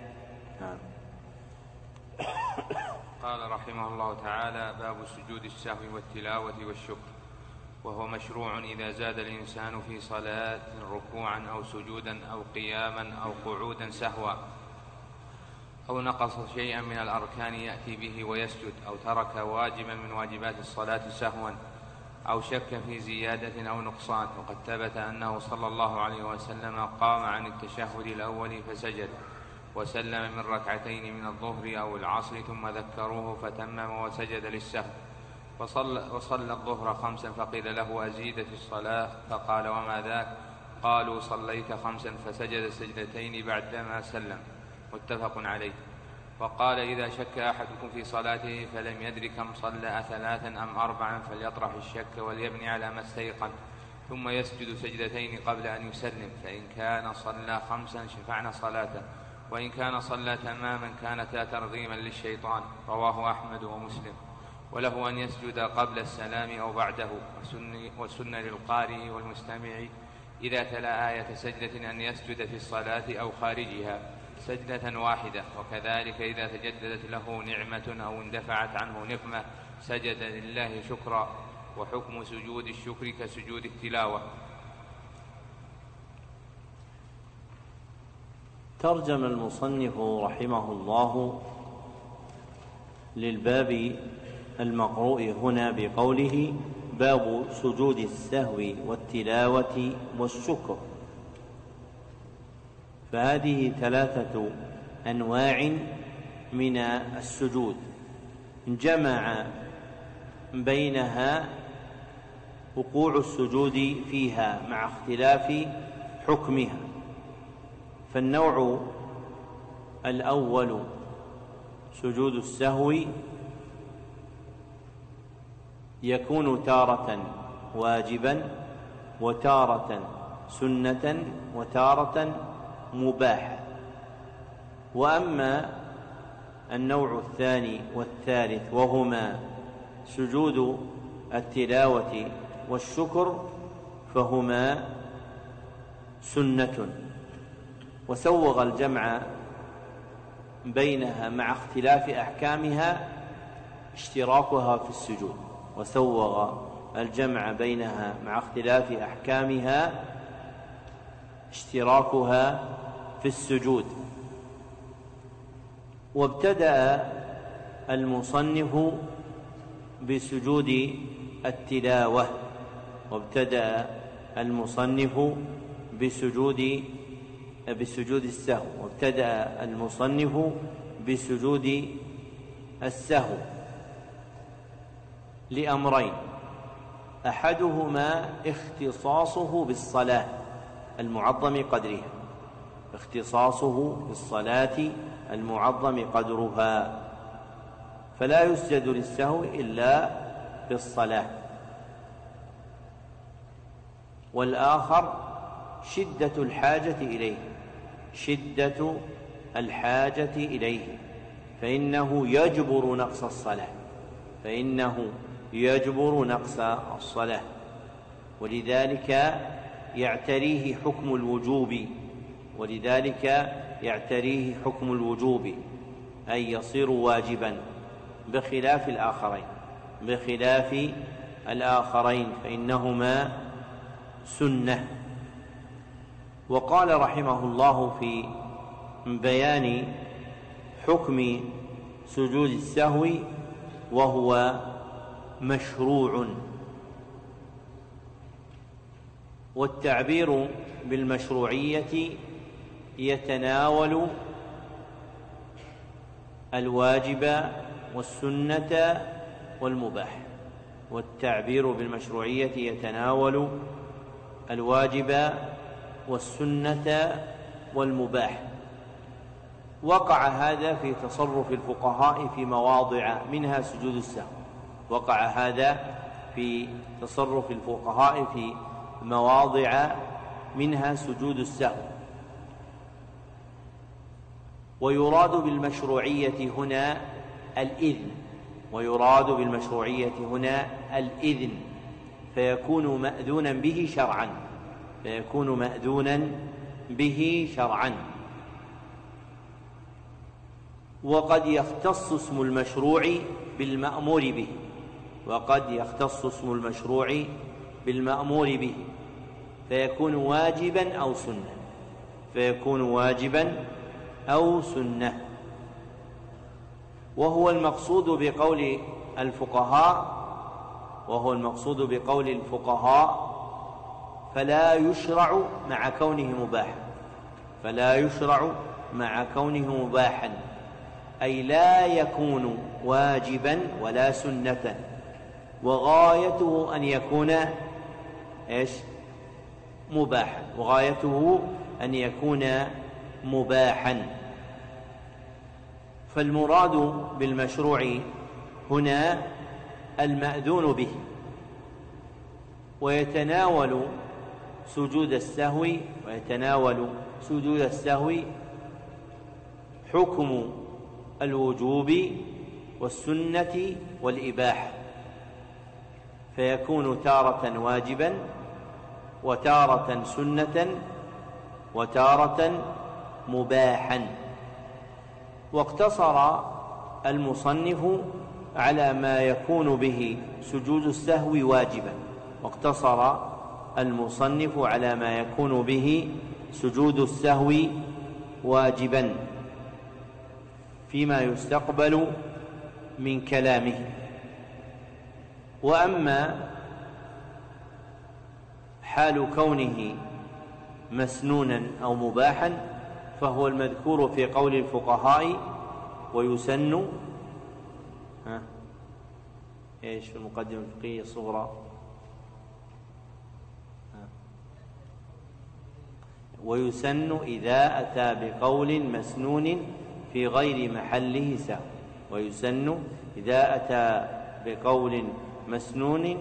Speaker 2: قال رحمه الله تعالى: باب سجود السهو والتلاوة والشكر. وهو مشروع إذا زاد الإنسان في صلاة ركوعا أو سجودا أو قياما أو قعودا سهوا، أو نقص شيئا من الأركان يأتي به ويسجد، أو ترك واجبا من واجبات الصلاة سهوا، أو شك في زيادة أو نقصان. وقد ثبت أنه صلى الله عليه وسلم قام عن التشهد الأول فسجد وسلم من ركعتين من الظهر أو العصر، ثم ذكروه فتمم وسجد للسهو. وصلى الظهر 5 فقيل له: أزيد في الصلاة؟ فقال: وما ذاك؟ قالوا: صليت 5 فسجد سجدتين بعدما سلم. متفق عليه. وقال: إذا شك أحدكم في صلاته فلم يدر كم صلى 3 أم 4 فليطرح الشك وليبني على ما استيقن، ثم يسجد سجدتين قبل أن يسلم، فإن كان صلى 5 شفعنا صلاته، وإن كان صلى تماما كانتا ترغيما للشيطان. رواه أحمد ومسلم. وله أن يسجد قبل السلام أو بعده. وسن للقارئ والمستمع إذا تلا آية سجدة أن يسجد في الصلاة أو خارجها سجدة واحدة، وكذلك إذا تجددت له نعمة أو اندفعت عنه نقمة سجد لله شكرا. وحكم سجود الشكر كسجود التلاوة.
Speaker 1: ترجم المصنف رحمه الله للباب المقروء هنا بقوله: باب سجود السهو والتلاوة والشكر. فهذه 3 أنواع من السجود جمع بينها وقوع السجود فيها مع اختلاف حكمها. فالنوع الأول سجود السهو يكون تارة واجبا، وتارة سنة، وتارة مباحة. وأما النوع الثاني والثالث وهما سجود التلاوة والشكر، فهما سنة. وسوغ الجمع بينها مع اختلاف أحكامها اشتراكها في السجود. وسوغ الجمع بينها مع اختلاف أحكامها اشتراكها في السجود. وابتدأ المصنف بسجود التلاوة، وابتدأ المصنف بسجود السهو، وابتدأ المصنف بسجود السهو لأمرين: أحدهما اختصاصه بالصلاة المعظم قدرها، اختصاصه بالصلاة المعظم قدرها، فلا يسجد للسهو إلا بالصلاة. والآخر شدة الحاجة إليه، شدة الحاجة إليه، فإنه يجبر نقص الصلاة، فإنه يجبر نقص الصلاة، ولذلك يعتريه حكم الوجوب، ولذلك يعتريه حكم الوجوب، أي يصير واجبا بخلاف الآخرين فإنهما سنة. وقال رحمه الله في بيان حكم سجود السهو: وهو مشروع. والتعبير بالمشروعية يتناول الواجب والسنة والمباح، والتعبير بالمشروعية يتناول الواجب والسنة والمباح. وقع هذا في تصرف الفقهاء في مواضع منها سجود السهو، وقع هذا في تصرف الفقهاء في مواضع منها سجود السهو. ويراد بالمشروعية هنا الإذن، ويراد بالمشروعية هنا الإذن، فيكون مأذونا به شرعا، فيكون مأذونا به شرعا. وقد يختص اسم المشروع بالمأمور به، وقد يختص اسم المشروع بالمأمور به، فيكون واجبا أو سنة، فيكون واجبا أو سنة. وهو المقصود بقول الفقهاء، وهو المقصود بقول الفقهاء: فلا يشرع مع كونه مباحا، فلا يشرع مع كونه مباحا، أي لا يكون واجبا ولا سنة، وغايته أن يكون مباحا، وغايته أن يكون مباحا. فالمراد بالمشروع هنا المأذون به. ويتناول سجود السهو حكم الوجوب والسنة والإباحة، فيكون تارة واجبا، وتارة سنة، وتارة مباحا. واقتصر المصنف على ما يكون به سجود السهو واجبا، واقتصر المصنف على ما يكون به سجود السهو واجبا فيما يستقبل من كلامه. وأما حال كونه مسنونا أو مباحا فهو المذكور في قول الفقهاء: ويسن في المقدمة الفقهية الصغرى: ويسن إذا أتى بقول مسنون في غير محله سهو، ويسن إذا أتى بقول مسنون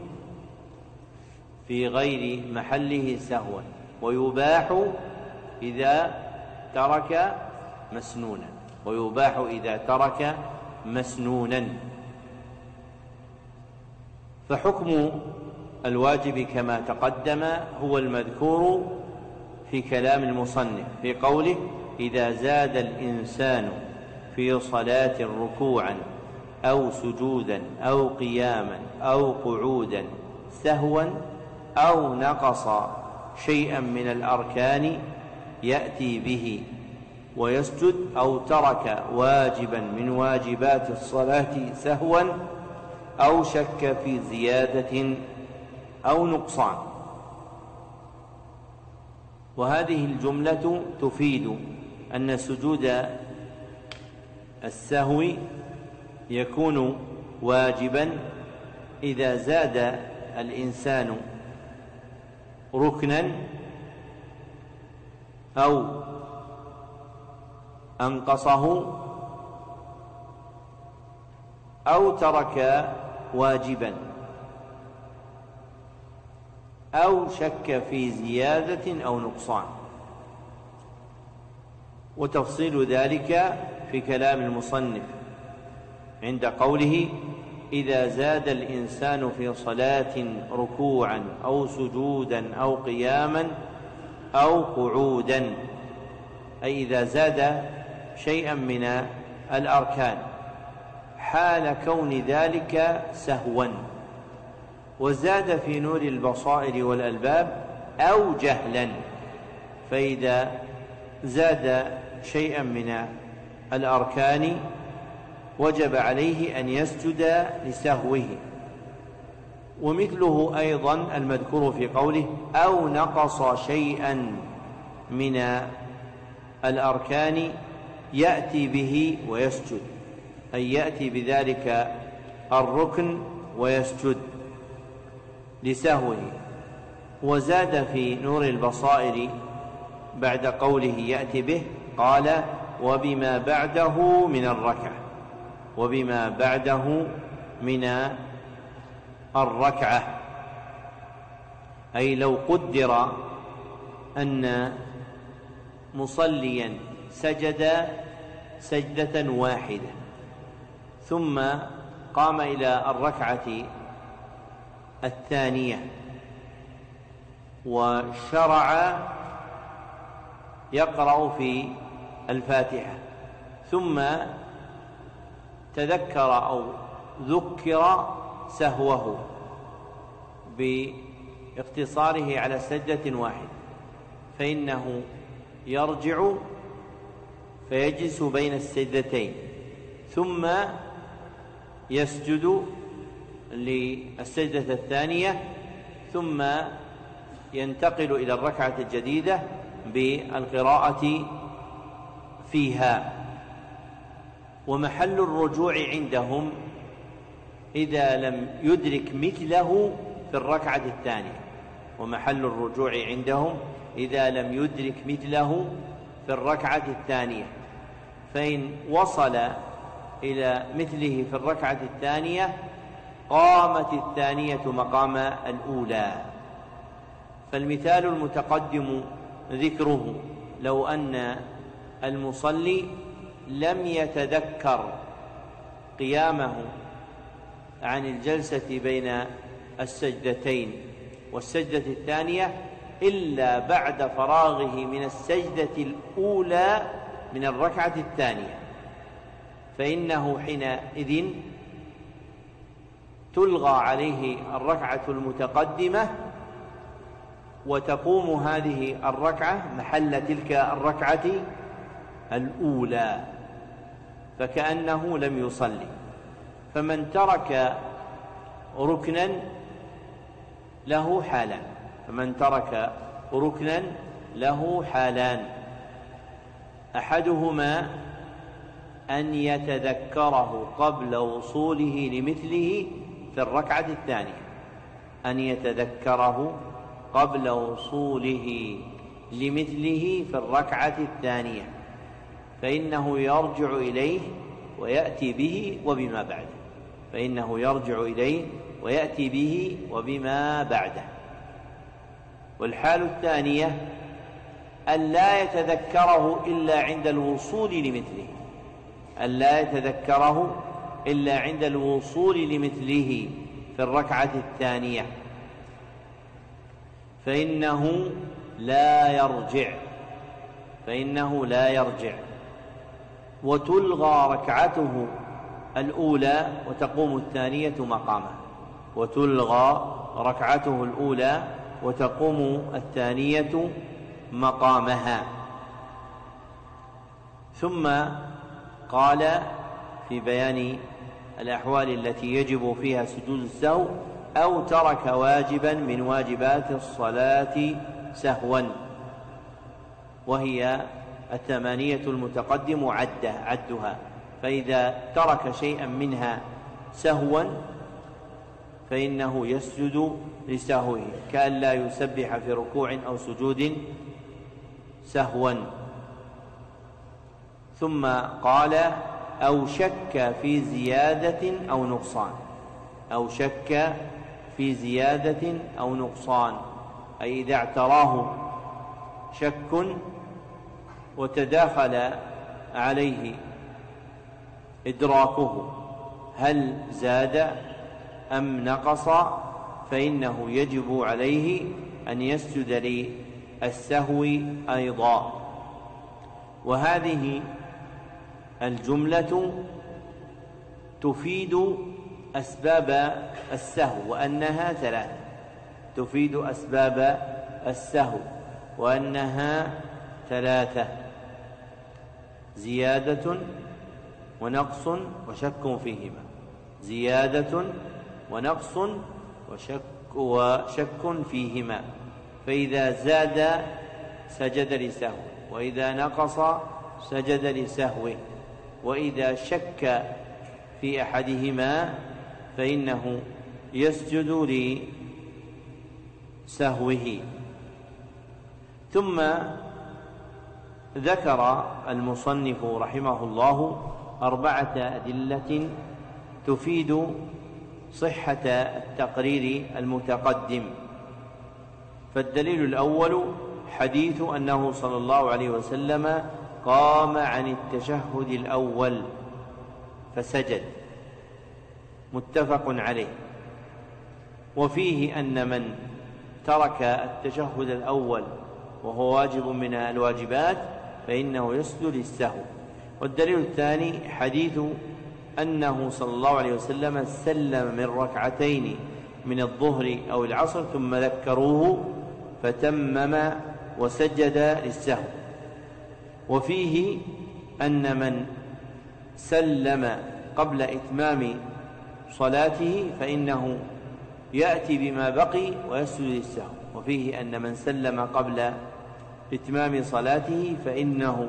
Speaker 1: في غير محله سهوا، ويباح إذا ترك مسنونا، ويباح إذا ترك مسنونا. فحكم الواجب كما تقدم هو المذكور في كلام المصنف في قوله: إذا زاد الإنسان في صلاة ركوعا أو سجودا أو قياما أو قعودا سهوا أو نقص شيئا من الأركان يأتي به ويسجد، أو ترك واجبا من واجبات الصلاة سهوا أو شك في زيادة أو نقصان. وهذه الجملة تفيد أن سجود السهو يكون واجبا إذا زاد الإنسان ركنا أو أنقصه أو ترك واجبا أو شك في زيادة أو نقصان. وتفصيل ذلك في كلام المصنف عند قوله: إذا زاد الإنسان في صلاة ركوعا أو سجودا أو قياما أو قعودا، أي إذا زاد شيئا من الأركان حال كون ذلك سهوا. وزاد في نور البصائر والألباب أو جهلا، فإذا زاد شيئا من الأركان وجب عليه أن يسجد لسهوه. ومثله أيضا المذكور في قوله: أو نقص شيئا من الأركان يأتي به ويسجد، أي يأتي بذلك الركن ويسجد لسهوه. وزاد في نور البصائر بعد قوله يأتي به قال: وبما بعده من الركعة، وبما بعده من الركعة، أي لو قدر أن مصليا سجد سجدة واحدة ثم قام إلى الركعة الثانية وشرع يقرأ في الفاتحة، ثم تذكر أو ذكر سهوه باقتصاره على سجدة واحدة، فإنه يرجع فيجلس بين السجدتين ثم يسجد للسجدة الثانية، ثم ينتقل إلى الركعة الجديدة بالقراءة فيها. ومحل الرجوع عندهم إذا لم يدرك مثله في الركعة الثانية، ومحل الرجوع عندهم إذا لم يدرك مثله في الركعة الثانية، فإن وصل إلى مثله في الركعة الثانية قامت الثانية مقام الأولى. فالمثال المتقدم ذكره لو أن المصلي لم يتذكر قيامه عن الجلسة بين السجدتين والسجدة الثانية إلا بعد فراغه من السجدة الأولى من الركعة الثانية، فإنه حينئذ تلغى عليه الركعة المتقدمة وتقوم هذه الركعة محل تلك الركعة الأولى، فكأنه لم يصلي. فمن ترك ركنا له حالان، فمن ترك ركنا له حالان: أحدهما أن يتذكره قبل وصوله لمثله في الركعة الثانية، أن يتذكره قبل وصوله لمثله في الركعة الثانية، فإنه يرجع إليه ويأتي به وبما بعده، فإنه يرجع إليه ويأتي به وبما بعده. والحال الثانية أن لا يتذكره إلا عند الوصول لمثله، أن لا يتذكره إلا عند الوصول لمثله في الركعة الثانية، فإنه لا يرجع وتلغى ركعته الأولى وتقوم الثانية مقامها، ثم قال في بيان الأحوال التي يجب فيها سجود السهو: أو ترك واجبا من واجبات الصلاة سهوا، وهي 8 المتقدم عدها، فإذا ترك شيئا منها سهوا فإنه يسجد لسهوه، كأن لا يسبح في ركوع أو سجود سهوا. ثم قال: أو شك في زيادة أو نقصان، أي إذا اعتراه شك وتداخل عليه إدراكه هل زاد أم نقص، فإنه يجب عليه أن يسجد للسهو أيضا. وهذه الجملة تفيد أسباب السهو وأنها 3: زيادة ونقص وشك فيهما، فإذا زاد سجد لسهو، وإذا نقص سجد لسهوه، وإذا شك في أحدهما فإنه يسجد لسهوه. ثم ذكر المصنف رحمه الله 4 أدلة تفيد صحة التقرير المتقدم. فالدليل الأول حديث أنه صلى الله عليه وسلم قام عن التشهد الأول فسجد، متفق عليه. وفيه أن من ترك التشهد الأول وهو واجب من الواجبات فإنه يسجد للسهو. والدليل الثاني حديث أنه صلى الله عليه وسلم سلم من ركعتين من الظهر أو العصر ثم ذكروه فتمم وسجد للسهو. وفيه أن من سلم قبل إتمام صلاته فإنه يأتي بما بقي ويسجد للسهو. وفيه أن من سلم قبل إتمام صلاته فإنه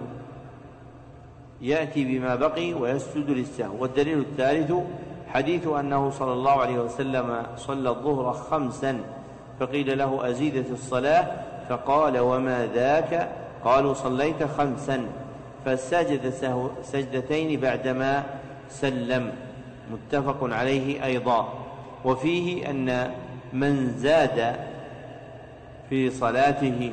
Speaker 1: يأتي بما بقي ويسجد للسهو. والدليل الثالث حديث أنه صلى الله عليه وسلم صلى الظهر 5 فقيل له: أزيدت الصلاة؟ فقال: وما ذاك؟ قالوا: صليت 5، فسجد سجدتين بعدما سلم، متفق عليه أيضا. وفيه أن من زاد في صلاته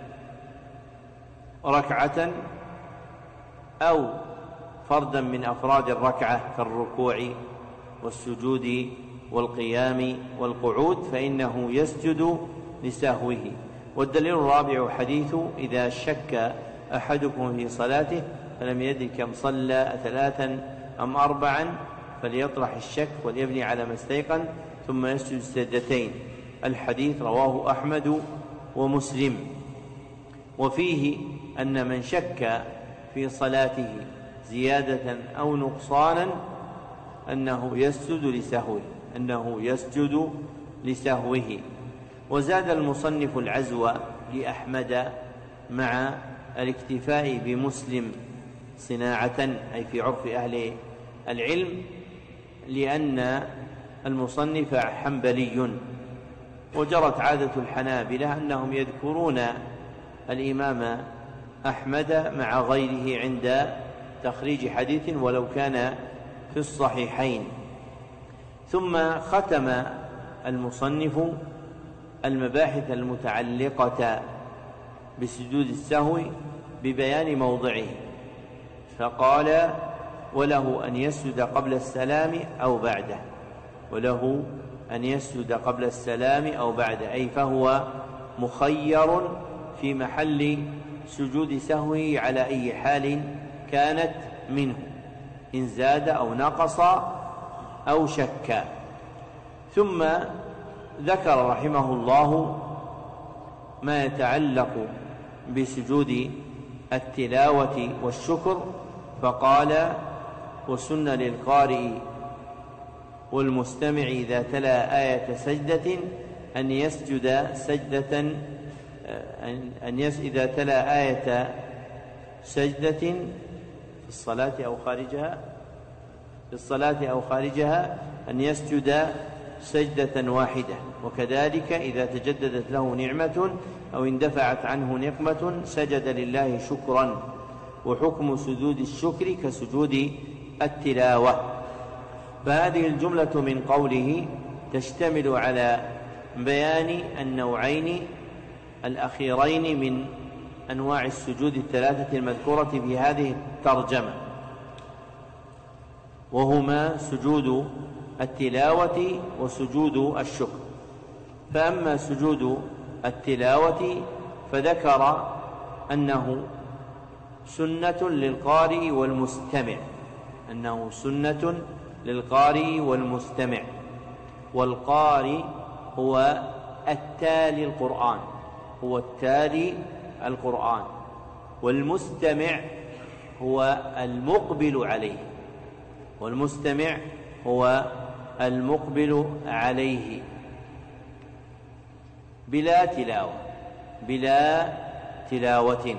Speaker 1: ركعة أو فردا من أفراد الركعة كالركوع والسجود والقيام والقعود فإنه يسجد لسهوه. والدليل الرابع حديث: إذا شك أحدكم في صلاته فلم يدري كم صلى 3 أم 4 فليطرح الشك وليبني على ما استيقن ثم يسجد سجدتين. الحديث رواه أحمد ومسلم. وفيه أن من شك في صلاته زيادة أو نقصانا أنه يسجد لسهوه. وزاد المصنف العزو لأحمد مع الاكتفاء بمسلم صناعة، أي في عرف أهل العلم، لأن المصنف حنبلي، وجرت عادة الحنابلة أنهم يذكرون الإمام أحمد مع غيره عند تخريج حديث ولو كان في الصحيحين. ثم ختم المصنف المباحث المتعلقة بسجود السهو ببيان موضعه، فقال: وله أن يسجد قبل السلام أو بعده، أي فهو مخير في محل سجود سهوه على أي حال كانت منه، إن زاد أو نقص أو شك. ثم ذكر رحمه الله ما يتعلق بسجود التلاوة والشكر، فقال: وسن للقارئ والمستمع إذا تلا آية سجدة أن يسجد سجدة إذا تلا آية سجدة في الصلاة أو خارجها أن يسجد سجدة واحدة. وكذلك إذا تجددت له نعمة أو اندفعت عنه نقمة سجد لله شكرا. وحكم سجود الشكر كسجود التلاوة. فهذه الجملة من قوله تشتمل على بيان النوعين الأخيرين من أنواع السجود الثلاثة المذكورة في هذه الترجمة، وهما سجود التلاوة وسجود الشكر. فأما سجود التلاوة فذكر أنه سنة للقارئ والمستمع، والقارئ هو التالي القرآن، والمستمع هو المقبل عليه بلا تلاوة.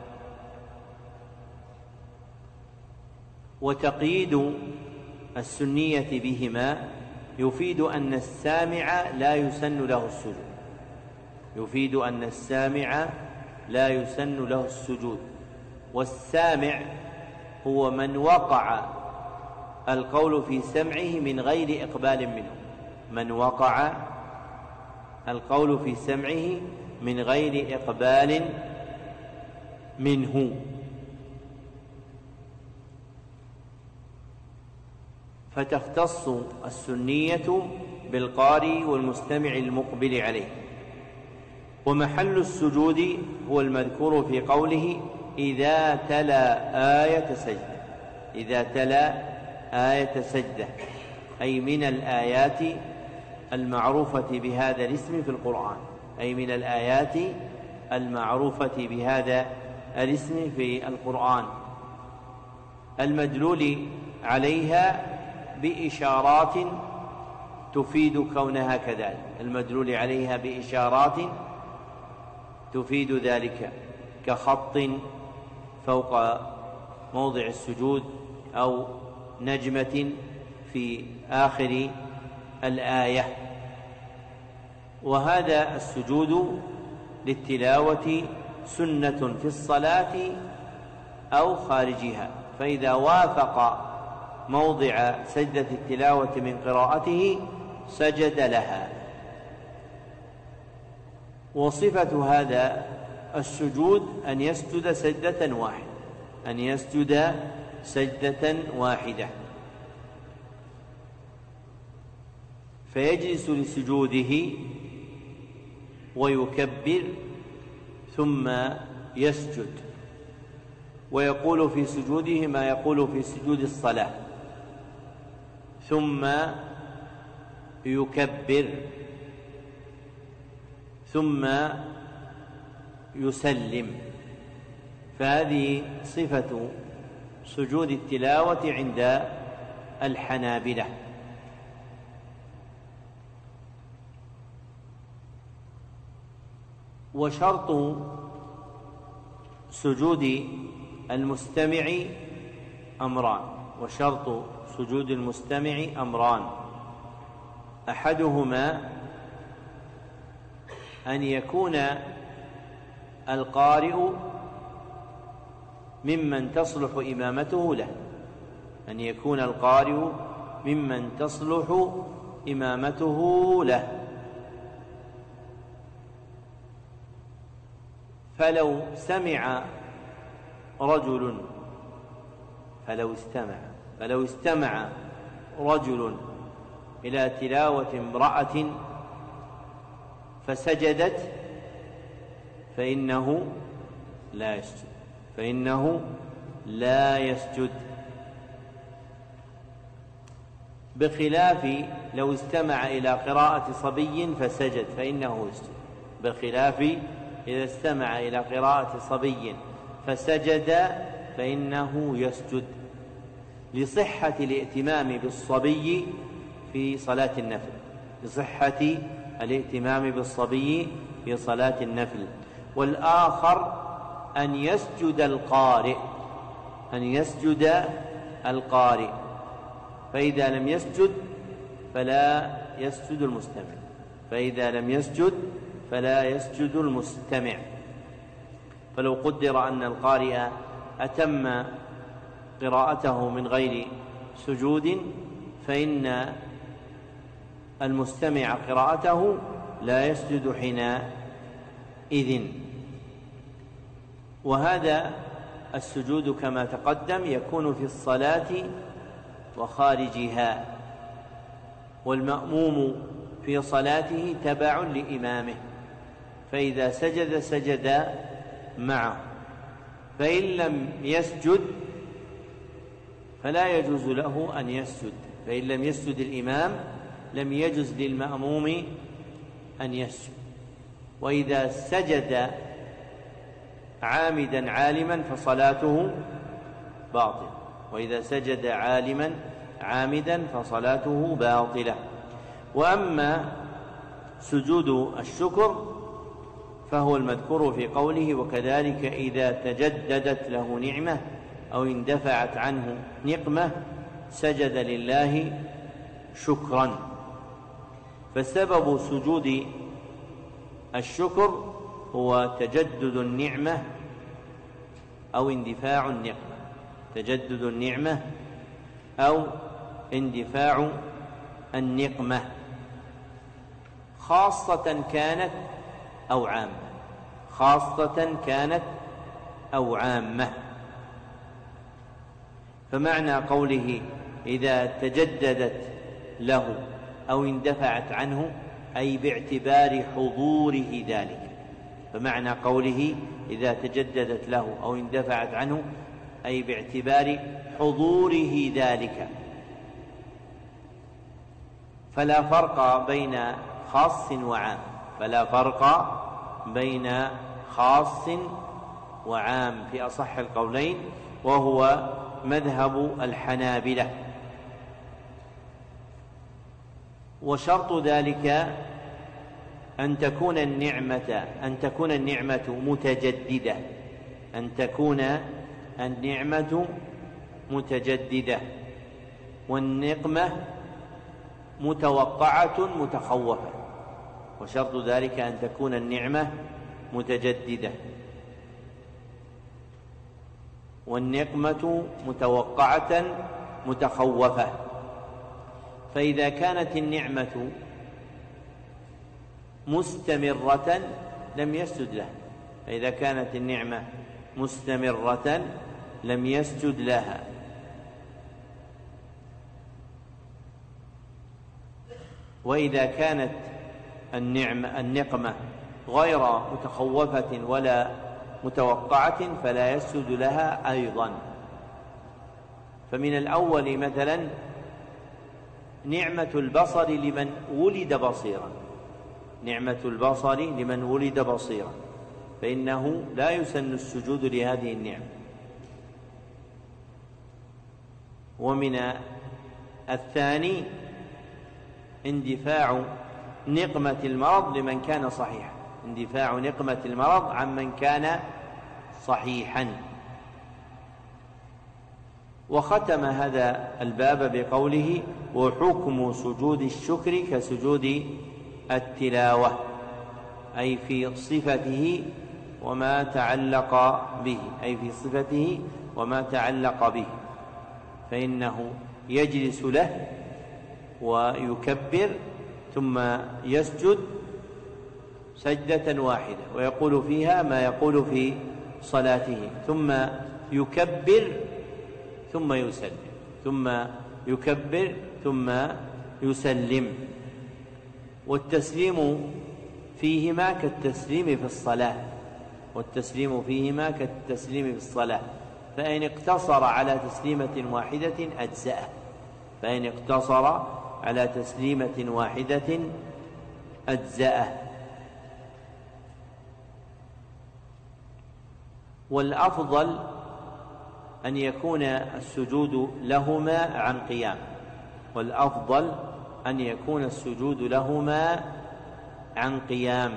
Speaker 1: وتقييد السنية بهما يفيد أن السامع لا يسن له السجود. والسامع هو من وقع القول في سمعه من غير إقبال منه. فتختص السنية بالقارئ والمستمع المقبل عليه. ومحل السجود هو المذكور في قوله إذا تلا آية سجدة، أي من الآيات المعروفة بهذا الاسم في القرآن، المدلول عليها بإشارات تفيد كونها كذلك، ذلك كخط فوق موضع السجود أو نجمة في آخر الآية. وهذا السجود للتلاوة سنة في الصلاة أو خارجها، فإذا وافق موضع سجدة التلاوة من قراءته سجد لها. وصفة هذا السجود أن يسجد سجدة واحدة، فيجلس لسجوده ويكبر ثم يسجد، ويقول في سجوده ما يقول في سجود الصلاة، ثم يكبر ثم يسلم. فهذه صفة سجود التلاوة عند الحنابلة. وشرط سجود المستمع أمران، أحدهما أن يكون القارئ ممن تصلح إمامته له، فلو استمع رجل إلى تلاوة امرأة فسجدت فإنه لا يسجد بخلاف لو استمع إلى قراءة صبي فسجد فإنه يسجد. بخلاف إذا استمع إلى قراءة صبي فسجد فإنه يسجد، لصحة الائتمام بالصبي في صلاة النفل، لصحة الائتمام بالصبي في صلاة النفل. والآخر أن يسجد القارئ، فإذا لم يسجد فلا يسجد المستمع. فلو قدر أن القارئ أتم قراءته من غير سجود فإن المستمع قراءته لا يسجد حينئذ. وهذا السجود كما تقدم يكون في الصلاة وخارجها، والمأموم في صلاته تبع لإمامه، فإذا سجد معه، فإن لم يسجد فلا يجوز له أن يسجد. فإن لم يسجد الإمام لم يجوز للمأموم أن يسجد. وإذا سجد عامدا عالما فصلاته باطلة، وإذا سجد عامدا فصلاته باطلة. وأما سجود الشكر فهو المذكور في قوله: وكذلك إذا تجددت له نعمة أو اندفعت عنه نقمة سجد لله شكرا. فسبب سجود الشكر هو تجدد النعمة أو اندفاع النقمة، تجدد النعمة أو اندفاع النقمة، خاصة كانت أو عامة. فمعنى قوله إذا تجددت له أو اندفعت عنه أي باعتبار حضوره ذلك. فمعنى قوله إذا تجددت له أو اندفعت عنه أي باعتبار حضوره ذلك. فلا فرق بين خاص وعام في أصح القولين، وهو مذهب الحنابلة. وشرط ذلك أن تكون النعمة متجددة، والنقمة متوقعة متخوفة. وشرط ذلك أن تكون النعمة متجددة والنقمة متوقعة متخوفة. فإذا كانت النعمة مستمرة لم يسجد لها، وإذا كانت النقمة غير متخوفة ولا متوقعة فلا يسجد لها أيضا. فمن الأول مثلا نعمة البصر لمن ولد بصيرا فإنه لا يسن السجود لهذه النعمة. ومن الثاني اندفاع نقمة المرض لمن كان صحيحا، اندفاع نقمة المرض عن من كان صحيحا. وختم هذا الباب بقوله: وحكم سجود الشكر كسجود التلاوة، أي في صفته وما تعلق به، فإنه يجلس له ويكبر ثم يسجد سجدة واحدة ويقول فيها ما يقول في صلاته، ثم يكبر ثم يسلم. والتسليم فيهما كالتسليم في الصلاة، والتسليم فيهما كالتسليم في الصلاة، فإن اقتصر على تسليمة واحدة أجزأه، فإن اقتصر على تسليمة واحدة أجزأه. والأفضل أن يكون السجود لهما عن قيام، والأفضل أن يكون السجود لهما عن قيام.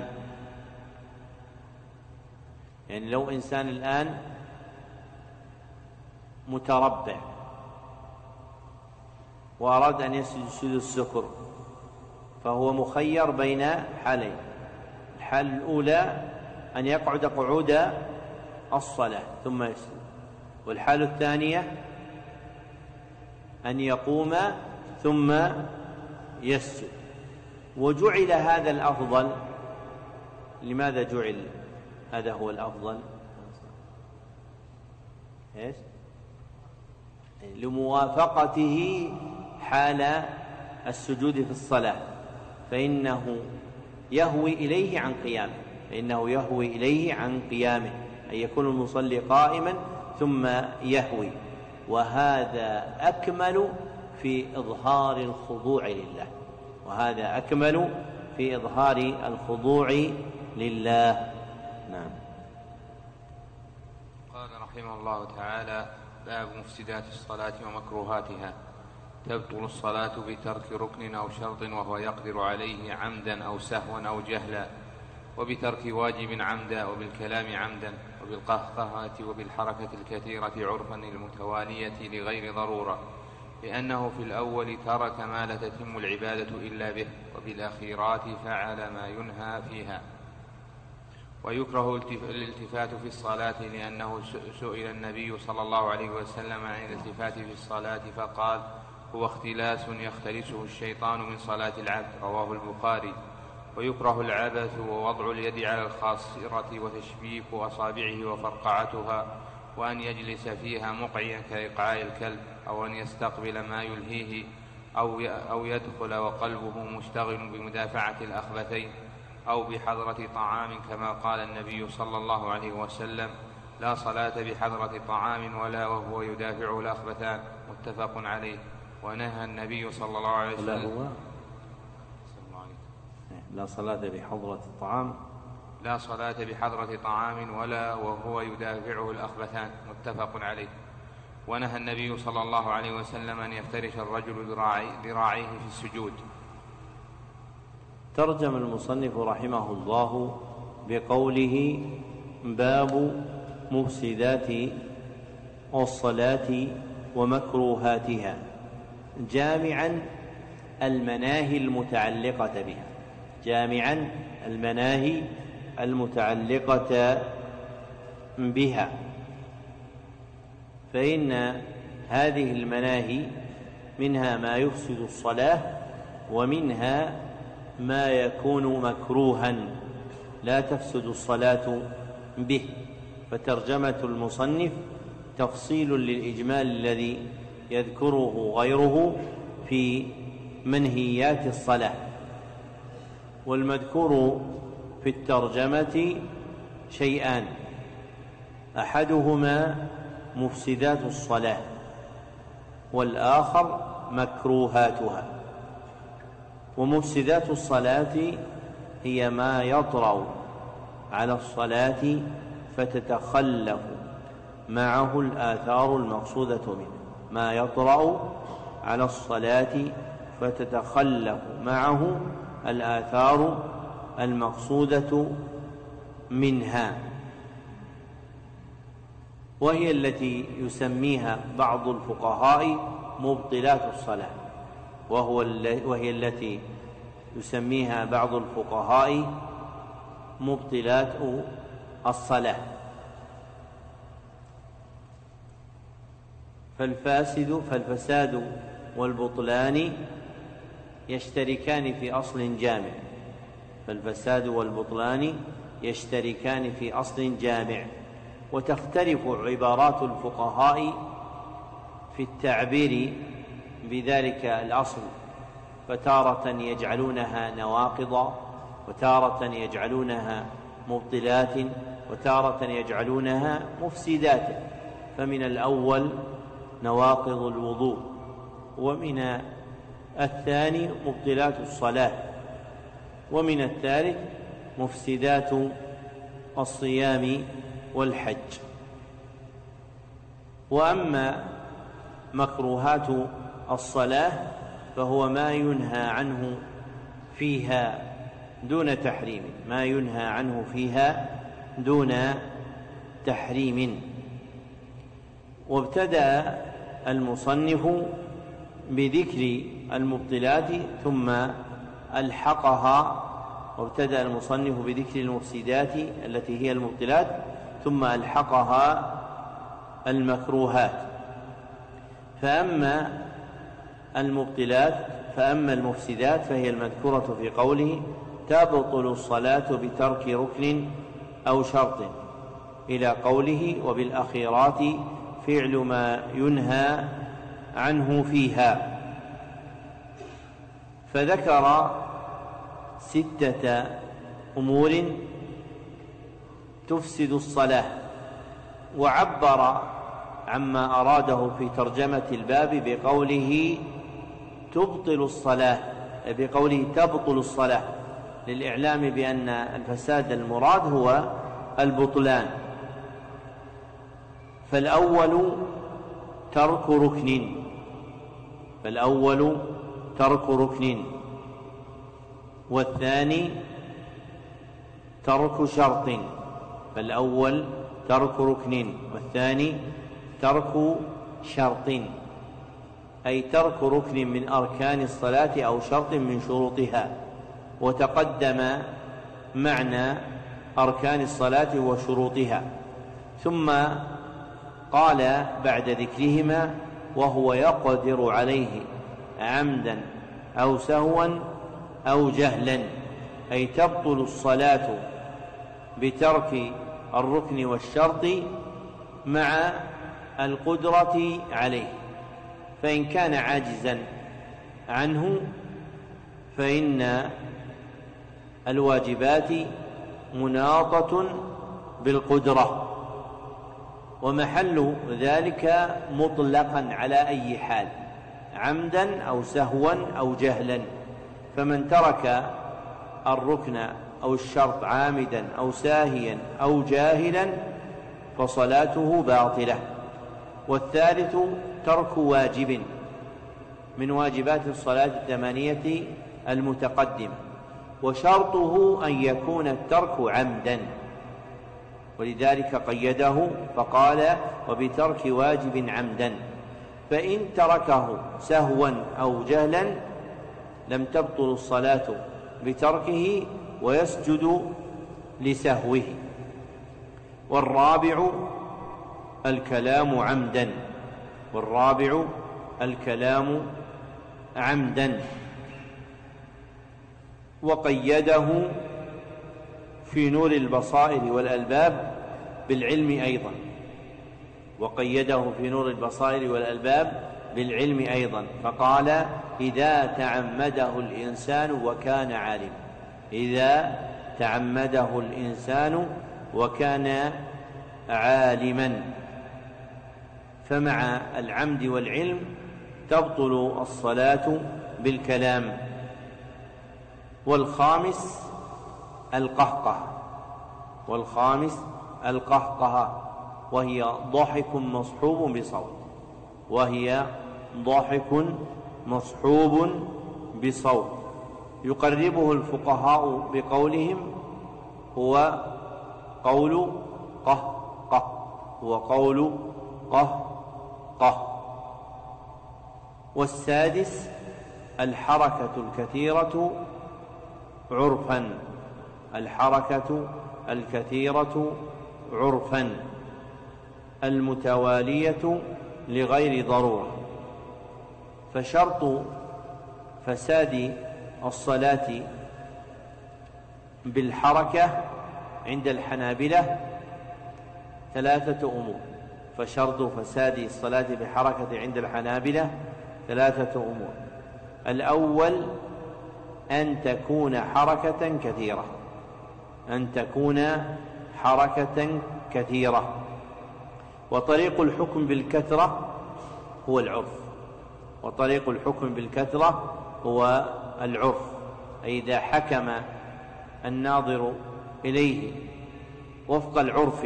Speaker 1: يعني لو إنسان الآن متربع وأراد أن يسجد سجود الشكر، فهو مخير بين حالين: الحالة الأولى أن يقعد قعود الصلاة ثم يسجد، والحالة الثانية أن يقوم ثم يسجد. وجعل هذا الأفضل. لماذا جعل هذا هو الأفضل؟ إيش؟ لموافقته حال السجود في الصلاة، فإنه يهوي إليه عن قيامه، أي يكون المصلي قائما ثم يهوي، وهذا أكمل في إظهار الخضوع لله. نعم.
Speaker 2: قال رحمه الله تعالى: باب مفسدات الصلاة ومكروهاتها. تبطل الصلاة بترك ركن أو شرط وهو يقدر عليه عمدا أو سهوا أو جهلا، وبترك واجب عمدا، وبالكلام عمدا، وبالقهقهة، وبالحركة الكثيرة عرفا المتوالية لغير ضرورة، لأنه في الأول ترك ما لا تتم العبادة إلا به، وبالأخيرات فعل ما ينهى فيها. ويكره الالتفات في الصلاة، لأنه سئل النبي صلى الله عليه وسلم عن الالتفات في الصلاة فقال: هو اختلاس يختلسه الشيطان من صلاة العبد، رواه البخاري. ويكره العبث ووضع اليد على الخاصرة وتشبيك أصابعه وفرقعتها، وأن يجلس فيها مقعيا كإقعاء الكلب، أو أن يستقبل ما يلهيه، أو يدخل وقلبه مشتغل بمدافعة الأخبثين، أو بحضرة طعام، كما قال النبي صلى الله عليه وسلم: لا صلاة بحضرة طعام ولا وهو يدافعه الأخبثان، متفق عليه. ونهى النبي صلى الله عليه وسلم:
Speaker 1: لا صلاة بحضرة طعام ولا وهو يدافعه الأخبثان، متفق عليه. ونهى النبي صلى الله عليه وسلم أن يفترش الرجل ذراعيه في السجود. ترجم المصنف رحمه الله بقوله: باب مفسدات الصلاة ومكروهاتها، جامعا المناهي المتعلقة بها، فإن هذه المناهي منها ما يفسد الصلاة، ومنها ما يكون مكروها لا تفسد الصلاة به. فترجمة المصنف تفصيل للإجمال الذي يذكره غيره في منهيات الصلاة. والمذكور في الترجمة شيئان: أحدهما مفسدات الصلاة، والآخر مكروهاتها. ومفسدات الصلاة هي ما يطرأ على الصلاة فتتخلف معه الآثار المقصودة منه، ما يطرأ على الصلاة فتتخلف معه الآثار المقصودة منها، وهي التي يسميها بعض الفقهاء مبطلات الصلاة، وهي التي يسميها بعض الفقهاء مبطلات الصلاة. فالفساد والبطلان يشتركان في أصل جامع، وتختلف عبارات الفقهاء في التعبير بذلك الأصل، فتارة يجعلونها نواقض، وتارة يجعلونها مبطلات، وتارة يجعلونها مفسدات. فمن الأول نواقض الوضوء، ومن الثاني مبطلات الصلاة، ومن الثالث مفسدات الصيام والحج. وأما مكروهات الصلاة فهو ما ينهى عنه فيها دون تحريم، ما ينهى عنه فيها دون تحريم. وابتدأ المصنف بذكر المبطلات ثم ألحقها، وابتدأ المصنف بذكر المفسدات التي هي المبطلات ثم ألحقها المكروهات. فأما المفسدات فهي المذكورة في قوله تبطل الصلاة بترك ركن أو شرط، إلى قوله وبالأخيرات فعل ما ينهى عنه فيها. فذكر 6 أمور تفسد الصلاة، وعبر عما أراده في ترجمة الباب بقوله تبطل الصلاة، للإعلام بأن الفساد المراد هو البطلان. فالأول ترك ركن، والثاني ترك شرط. فالأول ترك ركن، والثاني ترك شرط، أي ترك ركن من أركان الصلاة أو شرط من شروطها. وتقدم معنى أركان الصلاة وشروطها، ثم قال بعد ذكرهما وهو يقدر عليه عمدا أو سهوا أو جهلا، أي تبطل الصلاة بترك الركن والشرط مع القدرة عليه. فإن كان عاجزا عنه فإن الواجبات مناطة بالقدرة، ومحل ذلك مطلقا على أي حال، عمدا أو سهوا أو جهلا. فمن ترك الركن أو الشرط عامدا أو ساهيا أو جاهلا فصلاته باطلة. والثالث ترك واجب من واجبات الصلاة 8 المتقدمة، وشرطه أن يكون الترك عمدا، ولذلك قيده فقال وبترك واجب عمدا. فإن تركه سهوا أو جهلا لم تبطل الصلاة بتركه ويسجد لسهوه. والرابع الكلام عمدا، وقيده في نور البصائر والألباب بالعلم أيضا، فقال إذا تعمده الإنسان وكان عالما. فمع العمد والعلم تبطل الصلاة بالكلام. والخامس القهقهة، وهي ضحك مصحوب بصوت، يقربه الفقهاء بقولهم هو قول قه. والسادس الحركة الكثيرة عرفا المتوالية لغير ضرورة. فشرط فساد الصلاة بالحركة عند الحنابلة 3 أمور. الأول أن تكون حركة كثيرة. وطريق الحكم بالكثرة هو العرف، وطريق الحكم بالكثرة هو العرف، أي إذا حكم الناظر إليه وفق العرف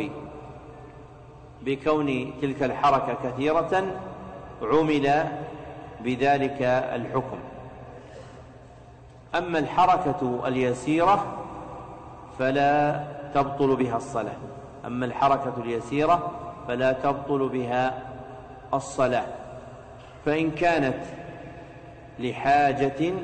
Speaker 1: بكون تلك الحركة كثيرة عمل بذلك الحكم. أما الحركة اليسيرة فلا تبطل بها الصلاة، أما الحركة اليسيرة فلا تبطل بها الصلاة، فإن كانت لحاجة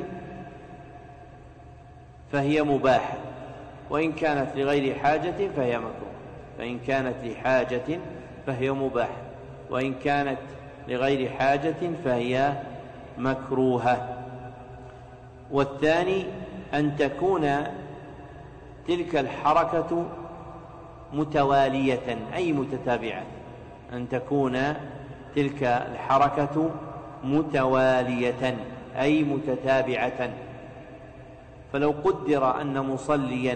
Speaker 1: فهي مباحة، وإن كانت لغير حاجة فهي مكروه. فإن كانت لحاجة فهي مباحة، وإن كانت لغير حاجة فهي مكروهة. والثاني أن تكون تلك الحركة متوالية أي متتابعة، أن تكون تلك الحركة متوالية أي متتابعة. فلو قدر أن مصليا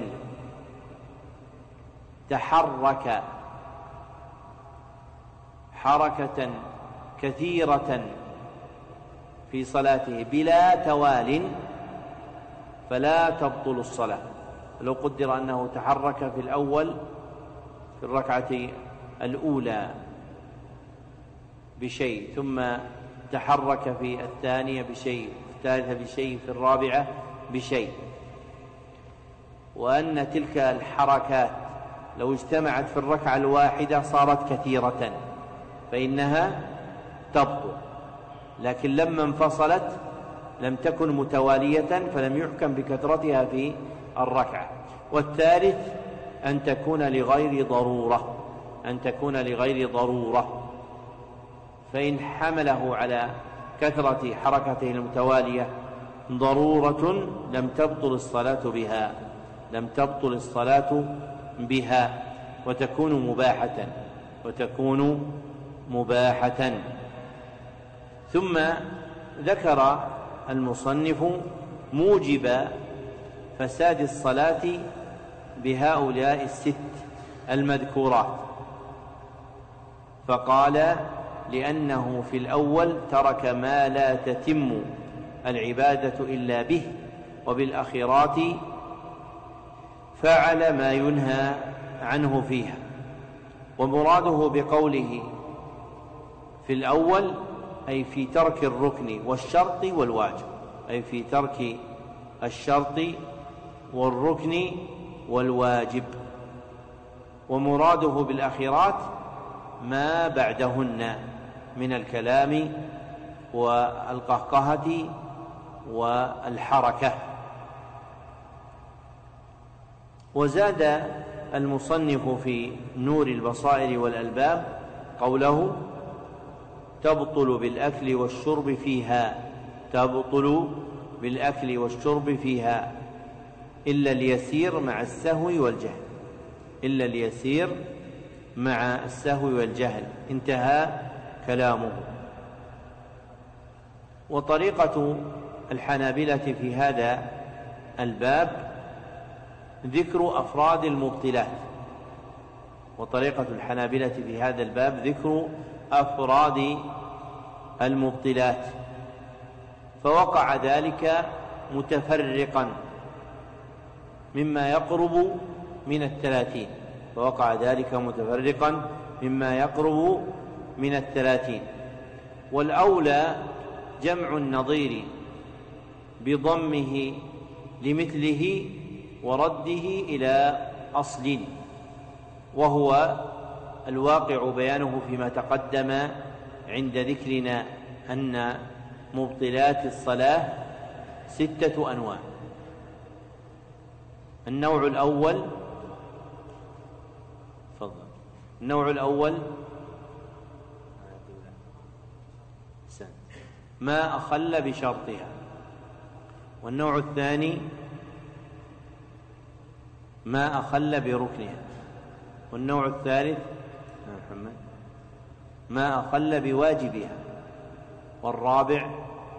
Speaker 1: تحرك حركة كثيرة في صلاته بلا توال فلا تبطل الصلاة. لو قدر أنه تحرك في الأول في الركعة الأولى بشيء، ثم تحرك في الثانية بشيء، في الثالثة بشيء، في الرابعة بشيء، وأن تلك الحركات لو اجتمعت في الركعة الواحدة صارت كثيرة فإنها تبطل، لكن لما انفصلت لم تكن متوالية فلم يحكم بكثرتها في الركعة. والثالث أن تكون لغير ضرورة، أن تكون لغير ضرورة، فإن حمله على كثرة حركته المتوالية ضرورة لم تبطل الصلاة بها، لم تبطل الصلاة بها وتكون مباحة، وتكون مباحة. ثم ذكر المصنف موجب فساد الصلاة بهؤلاء الست المذكورات، فقال: لأنه في الأول ترك ما لا تتم العبادة إلا به، وبالأخيرات فعل ما ينهى عنه فيها. ومراده بقوله في الأول أي في ترك الركن والشرط والواجب، أي في ترك الشرط والركن والواجب. ومراده بالأخيرات ما بعدهن من الكلام والقهقهة والحركة. وزاد المصنف في نور البصائر والألباب قوله: تبطل بالأكل والشرب فيها، تبطل بالأكل والشرب فيها إلا اليسير مع السهو والجهل، إلا اليسير مع السهو والجهل. انتهى كلامه. وطريقة الحنابلة في هذا الباب ذكر أفراد المبطلات، وطريقة الحنابلة في هذا الباب ذكر أفراد المبطلات، فوقع ذلك متفرقا مما يقرب من 30، فوقع ذلك متفرقا مما يقرب من 30. والأولى جمع النظير بضمه لمثله ورده إلى أصل، وهو الواقع بيانه فيما تقدم عند ذكرنا أن مبطلات الصلاة 6 أنواع. النوع الأول ما أخل بشرطها، والنوع الثاني ما أخل بركنها، والنوع الثالث ما أخل بواجبها، والرابع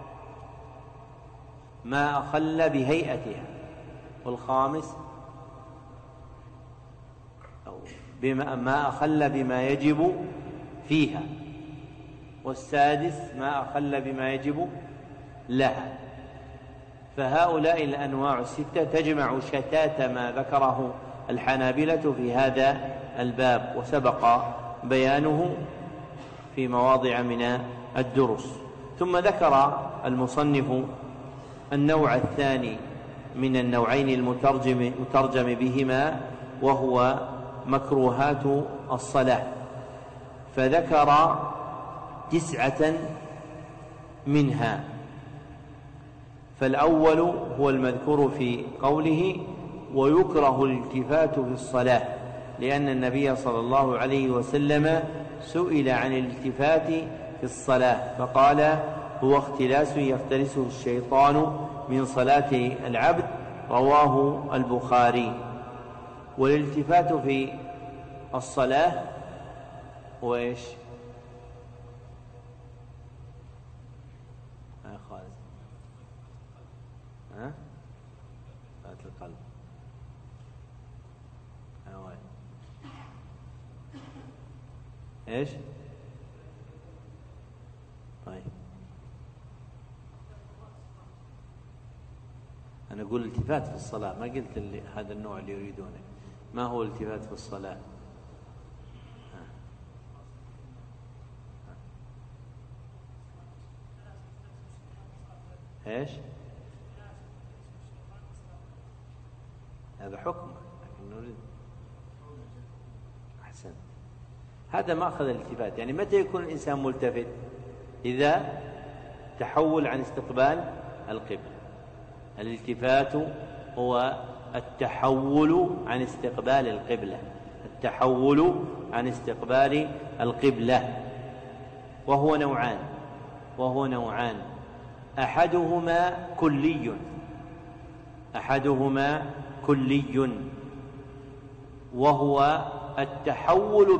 Speaker 1: ما أخل بهيئتها، والخامس ما أخل بما يجب فيها، والسادس ما أخل بما يجب لها. فهؤلاء الأنواع الستة تجمع شتات ما ذكره الحنابلة في هذا الباب، وسبق بيانه في مواضع من الدروس. ثم ذكر المصنف النوع الثاني من النوعين المترجم بهما، وهو مكروهات الصلاة، فذكر 9 منها. فالأول هو المذكور في قوله: ويكره الالتفات في الصلاة، لأن النبي صلى الله عليه وسلم سئل عن الالتفات في الصلاة فقال: هو اختلاس يختلسه الشيطان من صلاة العبد، رواه البخاري. والالتفات في الصلاة هو إيش؟ خالد فات القلب. إيش؟ طيب، أنا أقول التفات في الصلاة، ما قلت هذا النوع اللي يريدونه. ما هو الالتفات في الصلاة؟ إيش؟ هذا حكم، لكن نريد. أحسن. هذا مأخذ الالتفات. يعني متى يكون الإنسان ملتفت؟ إذا تحول عن استقبال القبلة. الالتفات هو التحول عن استقبال القبلة، التحول عن استقبال القبلة، وهو نوعان. أحدهما كلي، وهو التحول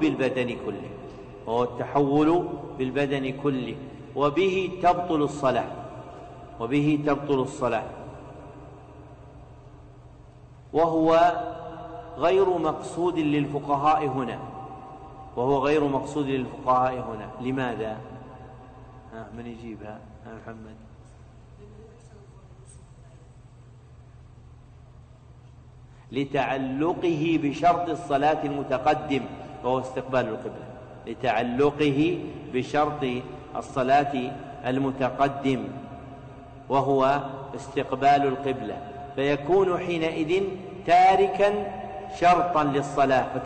Speaker 1: بالبدن كله، وبه تبطل الصلاة، وهو غير مقصود للفقهاء هنا. لماذا؟ من يجيبها؟ محمد. لتعلقه بشرط الصلاة المتقدم، وهو استقبال القبلة. لتعلقه بشرط الصلاة المتقدم، وهو استقبال القبلة، فيكون حينئذ تاركا شرطا للصلاة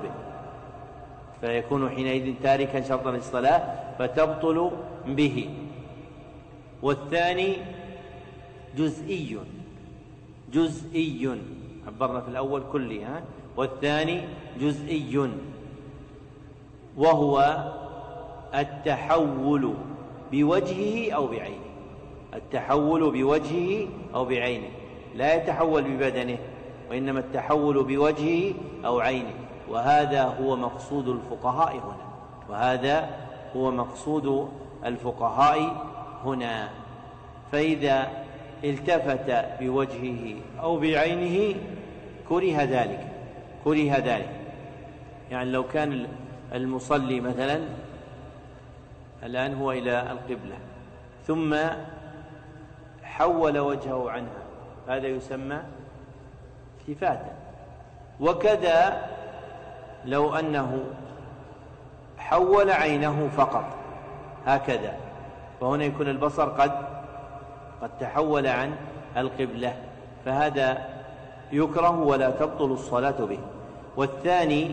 Speaker 1: فتبطل به. والثاني جزئي، عبرنا في الأول كلي، والثاني جزئي، وهو التحول بوجهه أو بعينه. لا يتحول ببدنه، وإنما التحول بوجهه أو عينه. وهذا هو مقصود الفقهاء هنا. فإذا التفت بوجهه أو بعينه كره ذلك. يعني لو كان المصلي مثلا الآن هو إلى القبلة ثم حول وجهه عنها، هذا يسمى التفاتا. وكذا لو أنه حول عينه فقط هكذا، فهنا يكون البصر قد تحول عن القبلة، فهذا يكره ولا تبطل الصلاة به. والثاني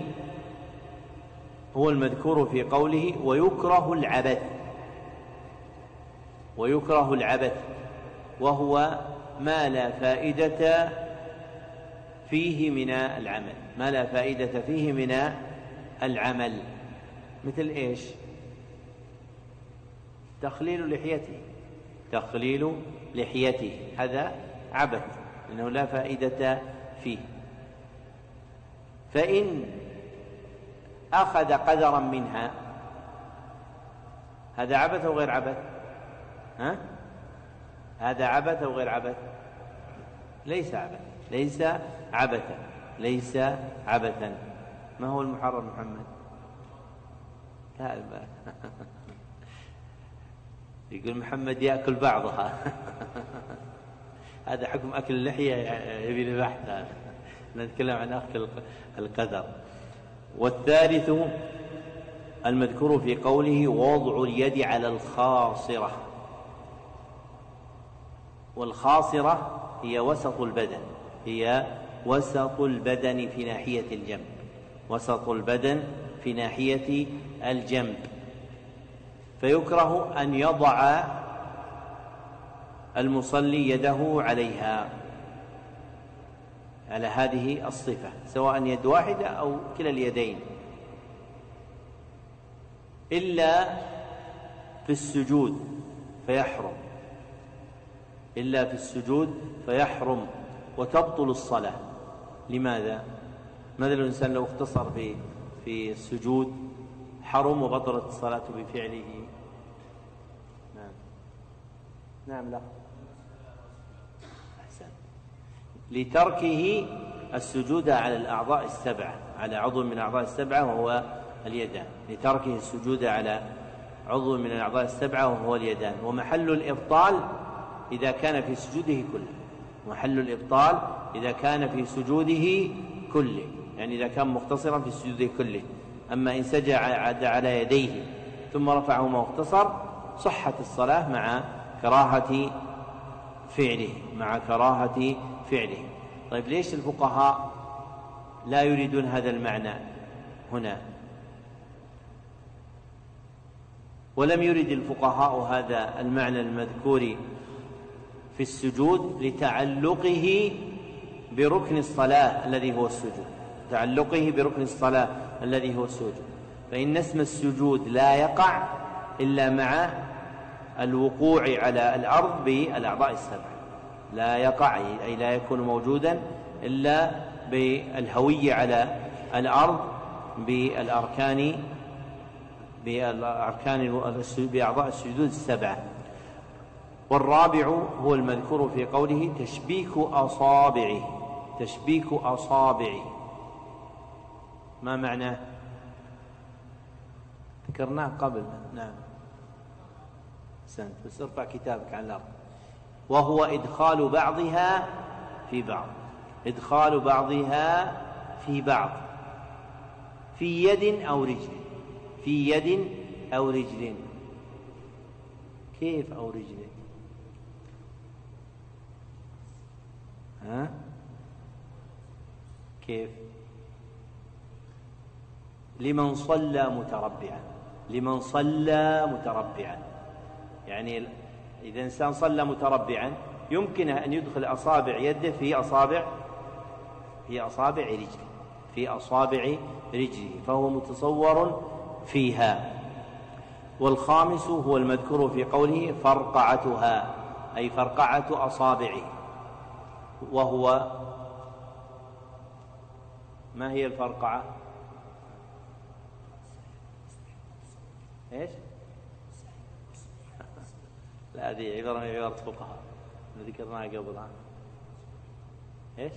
Speaker 1: هو المذكور في قوله: ويكره العبث، وهو ما لا فائدة فيه من العمل. مثل إيش؟ تخليل لحيته، هذا عبث لأنه لا فائدة فيه. فإن أخذ قدرا منها، هذا عبث أو غير عبث؟ هذا عبث أو غير عبث؟ ليس عبثا. ما هو المحرم محمد؟ لا يقول محمد يأكل بعضها هذا حكم أكل اللحية يبي له بحث، هذا نتكلم عن أكل القدر. والثالث المذكور في قوله وضع اليد على الخاصرة، والخاصرة هي وسط البدن، هي وسط البدن في ناحية الجنب، وسط البدن في ناحية الجنب. فيكره أن يضع المصلي يده عليها على هذه الصفة، سواء يد واحدة أو كلا اليدين، إلا في السجود فيحرم، إلا في السجود فيحرم وتبطل الصلاة. لماذا؟ مثل الإنسان لو اختصر في السجود حرم وبطلت الصلاة بفعله. نعم لا أحسن. لتركه السجود على الأعضاء السبعة، على عضو من الأعضاء السبعة وهو اليدان، لتركه السجود على عضو من الأعضاء السبعة وهو اليدان. ومحل الإبطال إذا كان في سجوده كله، محل الإبطال إذا كان في سجوده كله، يعني إذا كان مختصرا في سجوده كله. أما إن سجد على يديه ثم رفعهما واختصر صحت الصلاة مع كراهة فعله، مع كراهة فعله. طيب ليش الفقهاء لا يريدون هذا المعنى هنا؟ ولم يرد الفقهاء هذا المعنى المذكور في السجود لتعلقه بركن الصلاة الذي هو السجود، تعلقه بركن الصلاة الذي هو السجود. فإن اسم السجود لا يقع إلا مع الوقوع على الأرض بالأعضاء السبع، لا يقع أي لا يكون موجودا إلا بالهوية على الأرض بأعضاء السجود السبعة. والرابع هو المذكور في قوله تشبيك أصابعه، تشبيك أصابعه ما معناه؟ ذكرناه قبل. نعم سنت، بس ارفع كتابك عن الأرض. وهو إدخال بعضها في بعض، إدخال بعضها في بعض، في يد أو رجل، في يد أو رجل. كيف أو رجل؟ ها؟ كيف؟ لمن صلى متربعا، لمن صلى متربعا، يعني إذا إنسان صلى متربعا يمكن أن يدخل أصابع يده في أصابع رجله، في أصابع رجله، فهو متصور فيها. والخامس هو المذكور في قوله فرقعتها، أي فرقعة أصابعه، وهو ما هي الفرقعة؟ إيش؟ لا هذه عبارة من عبارة فقهاء ذكرناها قبل. إيش؟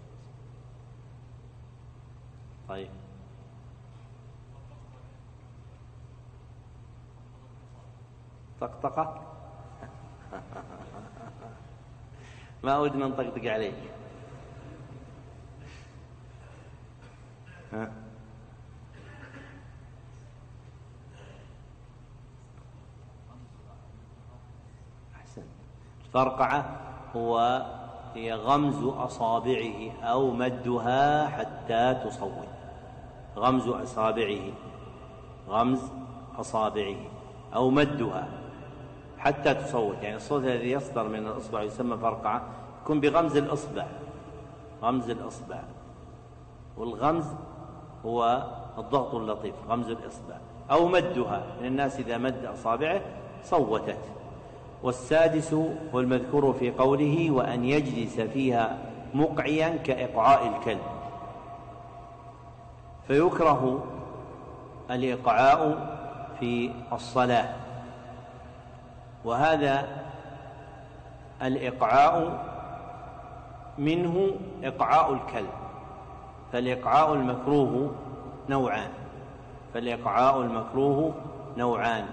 Speaker 1: طيب طقطقة ما أود من طقطق عليك. ها؟ أحسن. الفرقعة هي غمز أصابعه أو مدها حتى تصوت، غمز أصابعه، غمز أصابعه أو مدها حتى تصوت، يعني الصوت الذي يصدر من الإصبع يسمى فرقعة، يكون بغمز الإصبع، غمز الإصبع. والغمز هو الضغط اللطيف، غمز الإصبع، أو مدها، من الناس إذا مد أصابعه صوتت. والسادس هو المذكور في قوله وأن يجلس فيها مقعيا كإقعاء الكلب، فيكره الإقعاء في الصلاة، وهذا الإقعاء منه إقعاء الكلب، فالإقعاء المكروه نوعان، فالإقعاء المكروه نوعان: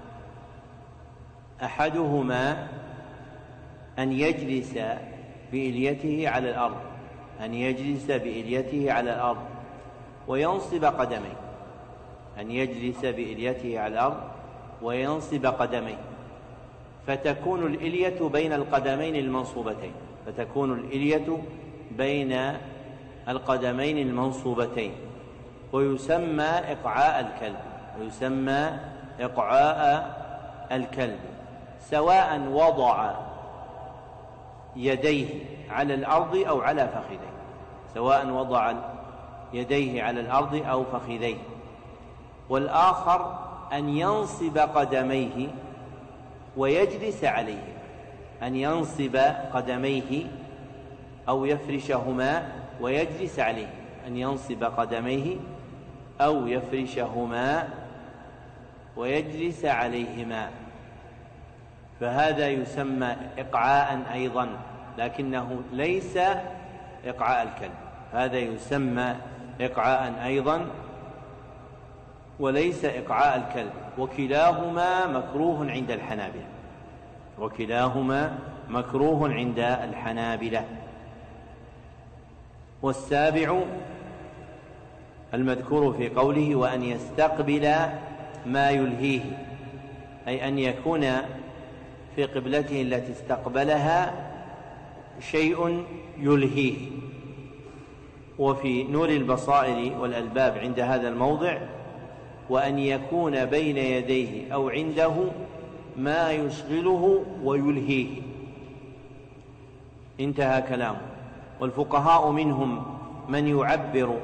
Speaker 1: أحدهما أن يجلس بإليته على الأرض، أن يجلس بإليته على الأرض وينصب قدميه، أن يجلس بإليته على الأرض وينصب قدميه، فتكون الإلية بين القدمين المنصوبتين، فتكون الإلية بين القدمين المنصوبتين، ويسمى إقعاء الكلب، ويسمى إقعاء الكلب، سواء وضع يديه على الأرض أو على فخذيه، سواء وضع يديه على الأرض أو فخذيه. والآخر أن ينصب قدميه ويجلس عليه، أن ينصب قدميه أو يفرشهما ويجلس عليه، أن ينصب قدميه أو يفرشهما ويجلس عليهما، فهذا يسمى إقعاء أيضا، لكنه ليس إقعاء الكلب، هذا يسمى إقعاء أيضا وليس إقعاء الكلب، وكلاهما مكروه عند الحنابلة، وكلاهما مكروه عند الحنابلة. والسابع المذكور في قوله: وأن يستقبل ما يلهيه، أي أن يكون في قبلته التي استقبلها شيء يلهيه. وفي نور البصائر والألباب عند هذا الموضع: وأن يكون بين يديه أو عنده ما يشغله ويلهيه، انتهى كلامه. والفقهاء منهم من يعبر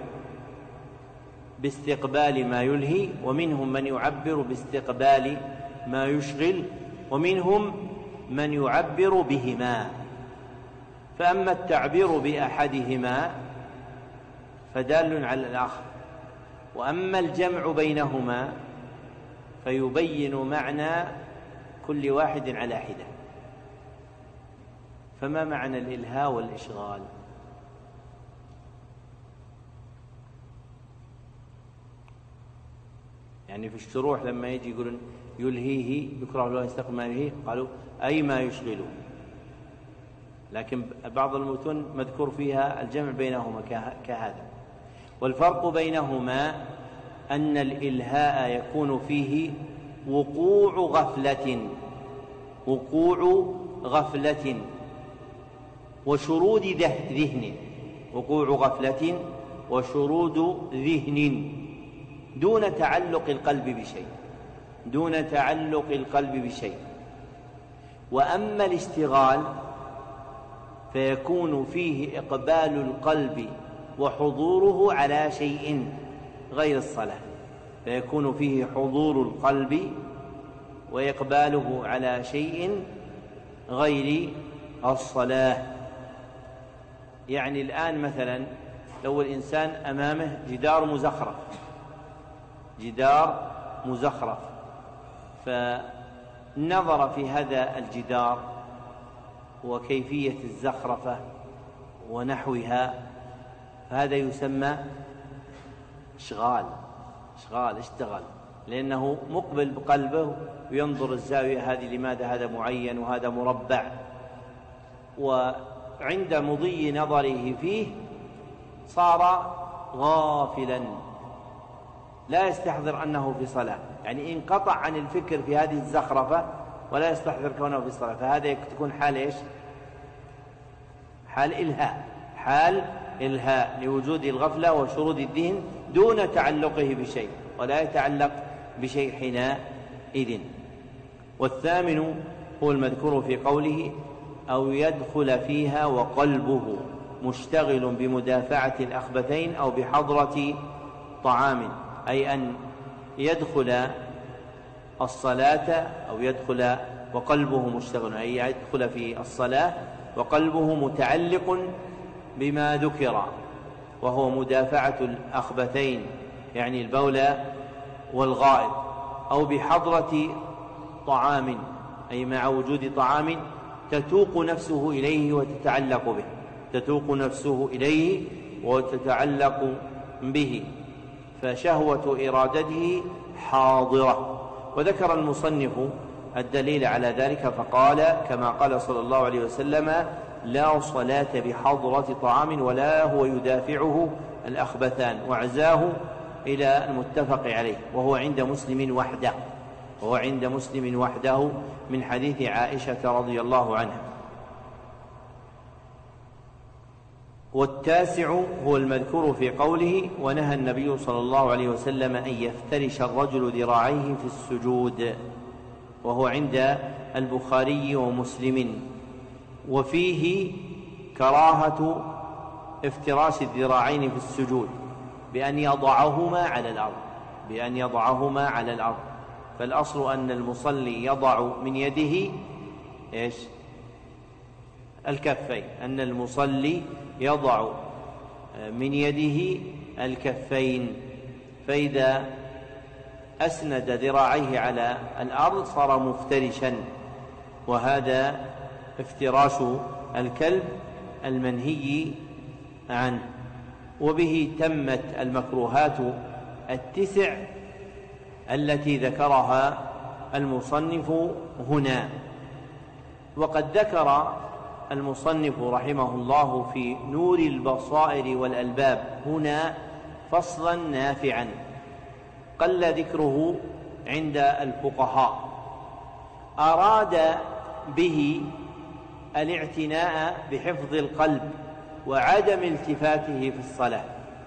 Speaker 1: باستقبال ما يلهي، ومنهم من يعبر باستقبال ما يشغل، ومنهم من يعبر بهما. فأما التعبير بأحدهما فدال على الآخر، وأما الجمع بينهما فيبين معنى كل واحد على حدة. فما معنى الإلهاء والإشغال؟ يعني في الشروح لما يجي يقولون يلهيه، يكره له يستقبل ما يلهيه، قالوا أي ما يشغله، لكن بعض المتون مذكور فيها الجمع بينهما كهذا. والفرق بينهما أن الإلهاء يكون فيه وقوع غفلة وشرود ذهن، وقوع غفلة وشرود ذهن دون تعلق القلب بشيء، وأما الاشتغال فيكون فيه إقبال القلب وحضوره على شيء غير الصلاة، فيكون فيه حضور القلب وإقباله على شيء غير الصلاة. يعني الآن مثلا لو الإنسان أمامه جدار مزخرف فنظر في هذا الجدار وكيفية الزخرفة ونحوها، فهذا يسمى اشتغال، لأنه مقبل بقلبه وينظر الزاوية هذه لماذا هذا معين وهذا مربع، وعند مضي نظره فيه صار غافلا لا يستحضر أنه في صلاة، يعني انقطع عن الفكر في هذه الزخرفة ولا يستحضر كونه في صلاة، فهذا تكون حال إيش؟ حال إلهاء لوجود الغفلة وشرود الذهن دون تعلقه بشيء، ولا يتعلق بشيء حينئذ. والثامن هو المذكور في قوله: أو يدخل فيها وقلبه مشتغل بمدافعة الأخبثين أو بحضرة طعام، أي أن يدخل الصلاة أو يدخل وقلبه مشتغل، أي يدخل في الصلاة وقلبه متعلق بما ذكر، وهو مدافعة الأخبثين يعني البول والغائط، أو بحضرة طعام أي مع وجود طعام تتوق نفسه إليه وتتعلق به، فشهوة إرادته حاضرة. وذكر المصنف الدليل على ذلك فقال كما قال صلى الله عليه وسلم: لا صلاة بحضرة طعام ولا هو يدافعه الأخبثان، وعزاه إلى المتفق عليه، وهو عند مسلم وحده من حديث عائشة رضي الله عنها. والتاسع هو المذكور في قوله: ونهى النبي صلى الله عليه وسلم أن يفترش الرجل ذراعيه في السجود، وهو عند البخاري ومسلم، وفيه كراهة افتراش الذراعين في السجود بأن يضعهما على الأرض. فالأصل أن المصلي يضع من يده الكفين، أن المصلي يضع من يده الكفين، فإذا أسند ذراعيه على الأرض صار مفترشا، وهذا افتراش الكلب المنهي عنه. وبه تمت المكروهات 9 التي ذكرها المصنف هنا. وقد ذكر المصنف رحمه الله في نور البصائر والألباب هنا فصلا نافعا قل ذكره عند الفقهاء، أراد به الاعتناء بحفظ القلب وعدم التفاته في الصلاة.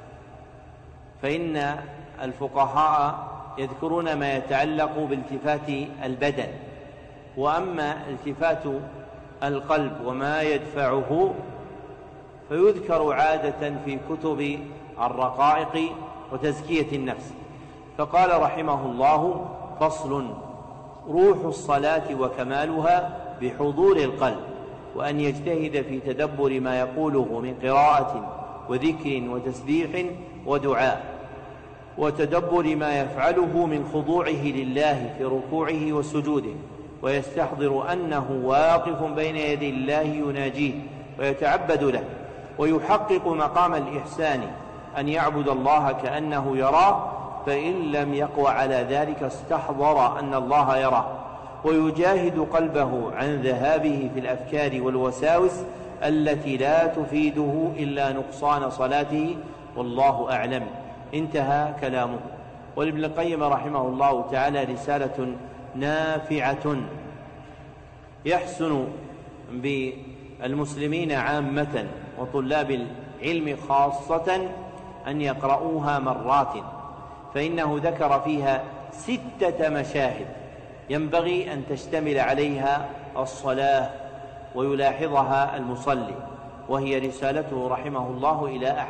Speaker 1: فإن الفقهاء يذكرون ما يتعلق بالتفات البدن، وأما التفات القلب وما يدفعه فيذكر عادة في كتب الرقائق وتزكية النفس. فقال رحمه الله: فصل: روح الصلاة وكمالها بحضور القلب، وأن يجتهد في تدبر ما يقوله من قراءة وذكر وتسبيح ودعاء، وتدبر ما يفعله من خضوعه لله في ركوعه وسجوده، ويستحضر أنه واقف بين يدي الله يناجيه ويتعبد له، ويحقق مقام الإحسان أن يعبد الله كأنه يراه، فإن لم يقوى على ذلك استحضر أن الله يراه، ويجاهد قلبه عن ذهابه في الأفكار والوساوس التي لا تفيده إلا نقصان صلاته، والله أعلم. انتهى كلامه. ولابن القيم رحمه الله تعالى رسالة نافعة يحسن بالمسلمين عامة وطلاب العلم خاصة أن يقرؤوها مرات، فإنه ذكر فيها 6 مشاهد ينبغي أن تشتمل عليها الصلاة ويلاحظها المصلي، وهي رسالته رحمه الله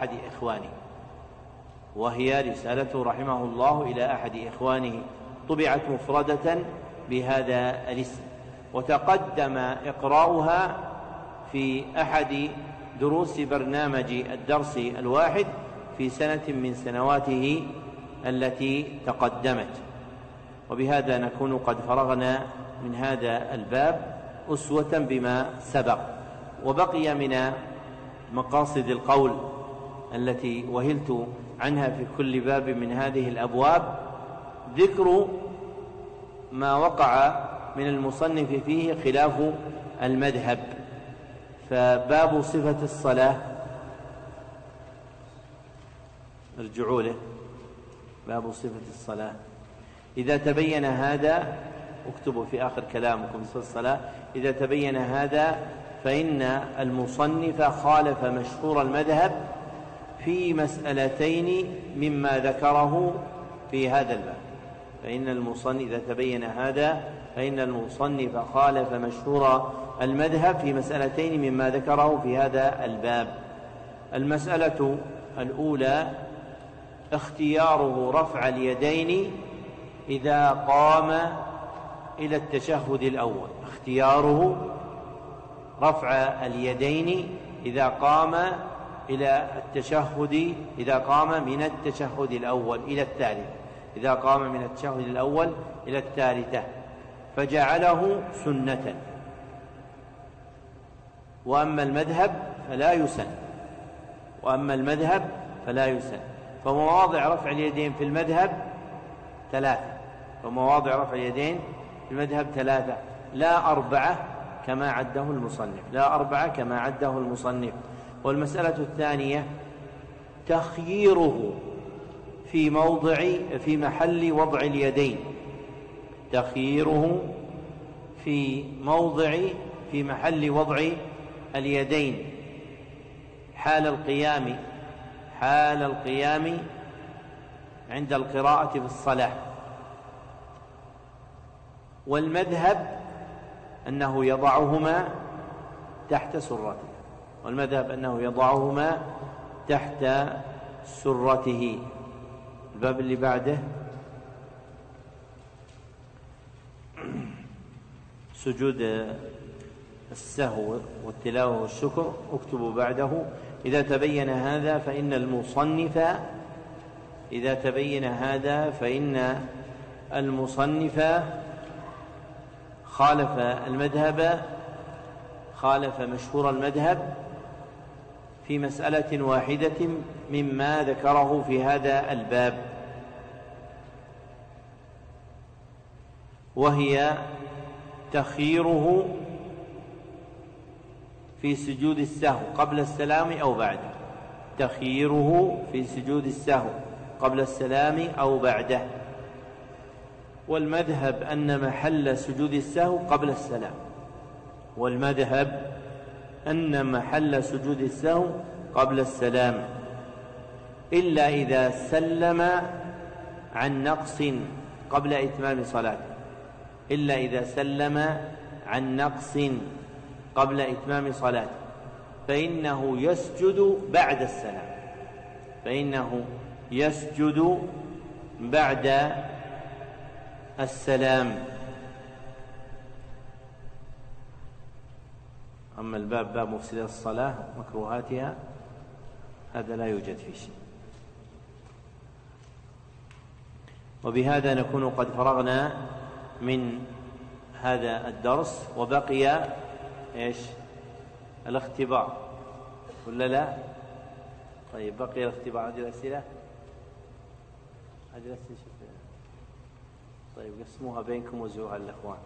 Speaker 1: إلى أحد إخوانه طبعت مفردة بهذا الاسم، وتقدم إقراؤها في أحد دروس برنامج الدرس الواحد في سنة من سنواته التي تقدمت. وبهذا نكون قد فرغنا من هذا الباب أسوة بما سبق. وبقي من مقاصد القول التي وهلت عنها في كل باب من هذه الأبواب ذكر ما وقع من المصنف فيه خلاف المذهب. فباب صفة الصلاة، ارجعوا له، باب صفة الصلاة. إذا تبين هذا، اكتبوا في آخر كلامكم صفة الصلاة، إذا تبين هذا فإن المصنف خالف مشهور المذهب في مسألتين مما ذكره في هذا الباب. إذا تبين هذا فإن المصنف خالف مشهور المذهب في مسألتين مما ذكره في هذا الباب. المسألة الأولى: اختياره رفع اليدين إذا قام إلى التشهد الأول. اختياره رفع اليدين إذا قام إلى التشهد، إذا قام من التشهد الأول إلى الثالثة، إذا قام من التشهد الأول إلى الثالثة، فجعله سنة. وأما المذهب فلا يسن، فمواضع رفع اليدين في المذهب 3، فمواضع رفع اليدين في المذهب 3 لا 4 كما عده المصنف، لا 4 كما عده المصنف. والمسألة الثانية تخييره في محل وضع اليدين، تخييره في محل وضع اليدين حال القيام عند القراءة في الصلاة. والمذهب أنه يضعهما تحت سرته، والمذهب أنه يضعهما تحت سرته. الباب اللي بعده سجود السهو والتلاوة والشكر، اكتبوا بعده إذا تبين هذا فإن المصنف خالف مشهور المذهب في مسألة واحدة مما ذكره في هذا الباب، وهي تخييره في سجود السهو قبل السلام أو بعده، تخييره في سجود السهو قبل السلام أو بعده. والمذهب أن محل سجود السهو قبل السلام، والمذهب أن محل سجود السهو قبل السلام، إلا إذا سلم عن نقص قبل إتمام صلاته، إلا إذا سلم عن نقص قبل إتمام صلاته فإنه يسجد بعد السلام، فإنه يسجد بعد السلام. أما الباب باب مفسدات الصلاة مكروهاتها هذا لا يوجد فيه شيء. وبهذا نكون قد فرغنا من هذا الدرس، وبقي إيش؟ الاختبار ولا لا؟ طيب بقي الاختبار. هذه الأسئلة طيب قسموها بينكم وزعوها للأخوان.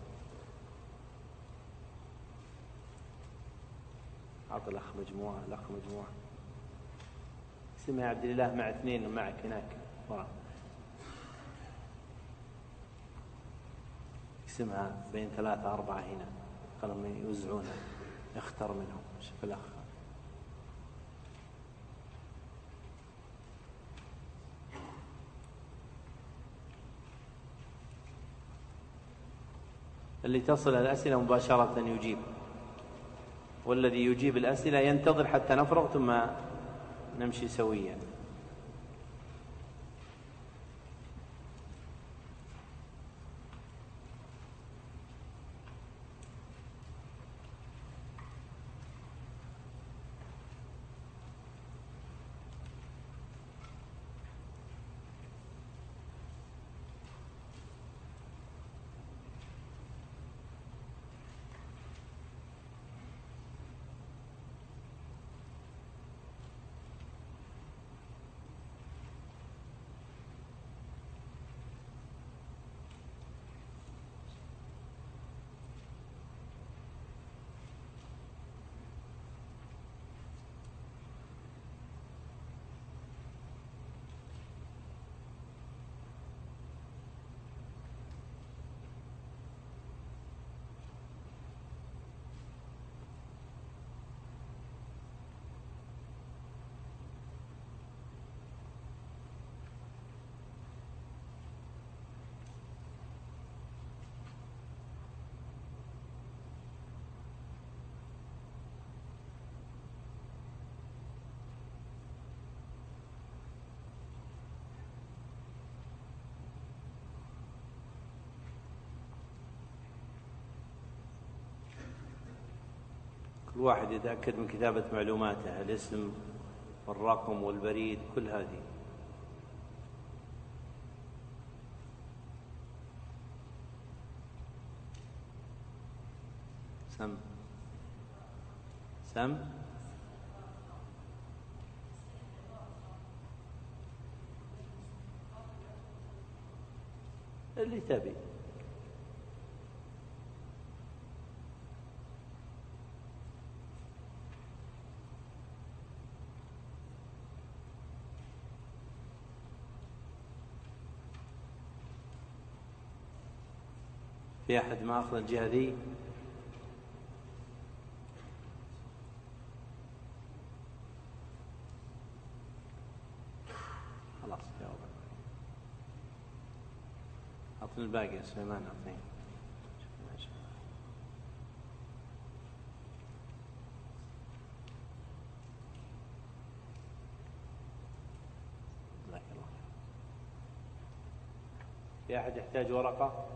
Speaker 1: أعطي الأخ مجموعة، الأخ مجموعة. اسمها عبد الله مع 2 ومعك هناك ورا. اقسمها بين 3 4 هنا، قالوا يوزعونها، اختر منهم. شوف الأخ اللي تصل الأسئلة مباشرة يجيب، والذي يجيب الأسئلة ينتظر حتى نفرغ ثم نمشي سويا. كل واحد يتأكد من كتابة معلوماته، الاسم والرقم والبريد كل هذه. سم اللي تبي. في أحد ما أخذ الجهة ذي؟ خلاص جاوب. أعطني الباقي يا سليمان، أعطني. جزاك الله خير. في أحد يحتاج ورقة؟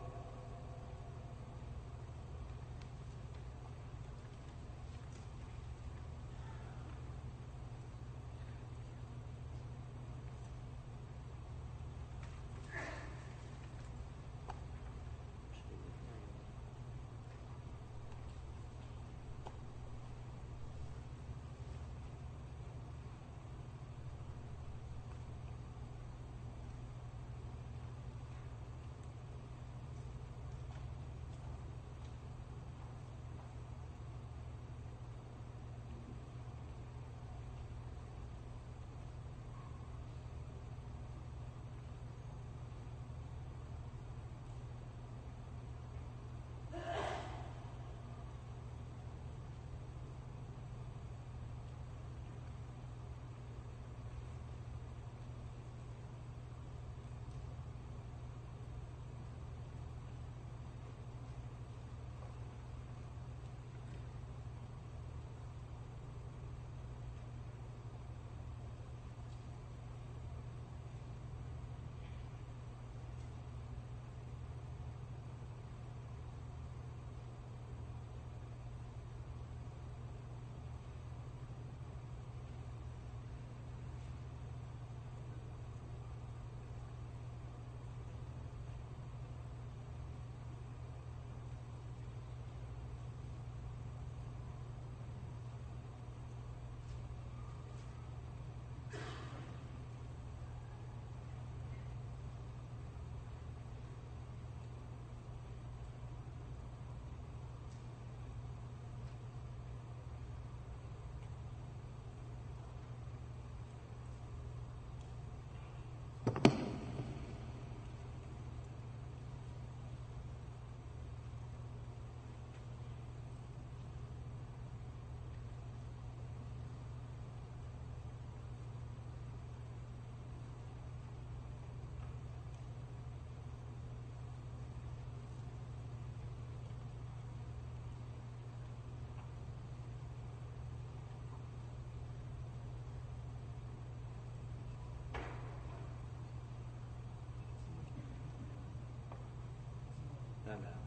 Speaker 1: لا لا،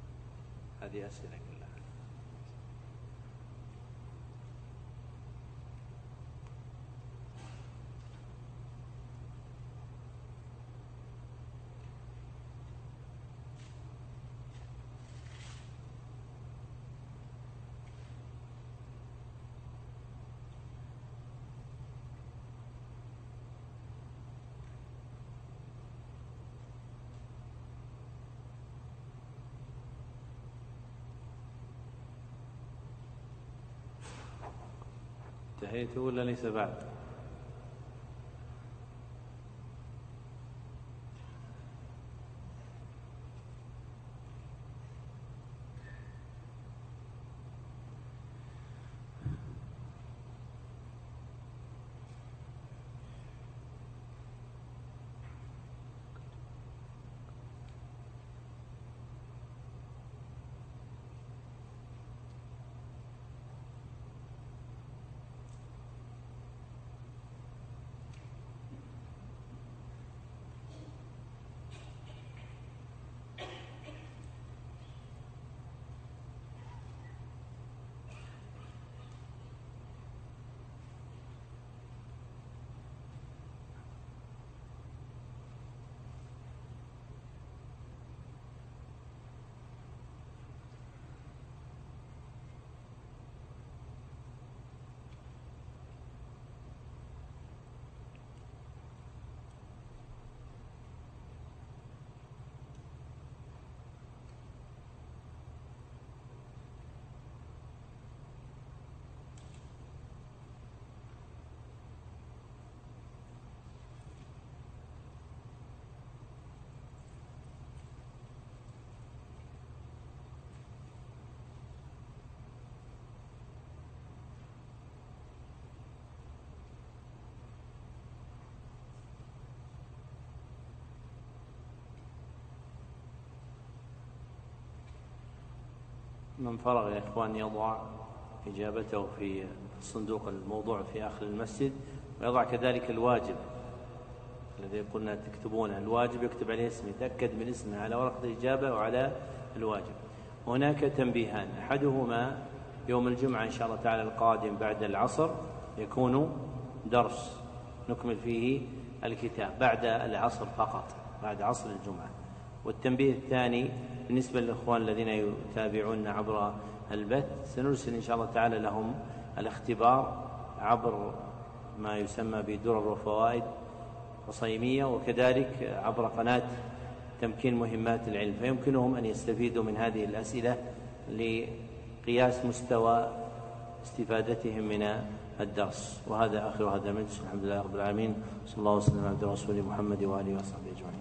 Speaker 1: هذه أسئلة كلها. انتهيت ولا ليس بعد؟ من فرغ يا إخوان يضع إجابته في الصندوق الموضوع في آخر المسجد، ويضع كذلك الواجب الذي قلنا تكتبونه، الواجب يكتب عليه اسمه، يتأكد من اسمه على ورقة الإجابة وعلى الواجب. هناك تنبيهان، أحدهما يوم الجمعة إن شاء الله تعالى القادم بعد العصر يكون درس نكمل فيه الكتاب بعد العصر فقط، بعد عصر الجمعة. والتنبيه الثاني بالنسبة للإخوان الذين يتابعون عبر البث، سنرسل إن شاء الله تعالى لهم الاختبار عبر ما يسمى بدرر وفوائد وصيمية، وكذلك عبر قناة تمكين مهمات العلم، فيمكنهم أن يستفيدوا من هذه الأسئلة لقياس مستوى استفادتهم من الدرس. وهذا آخر هذا المجلس، الحمد لله رب العالمين، صلى الله وسلم على رسول محمد وآله وصحبه أجمعين.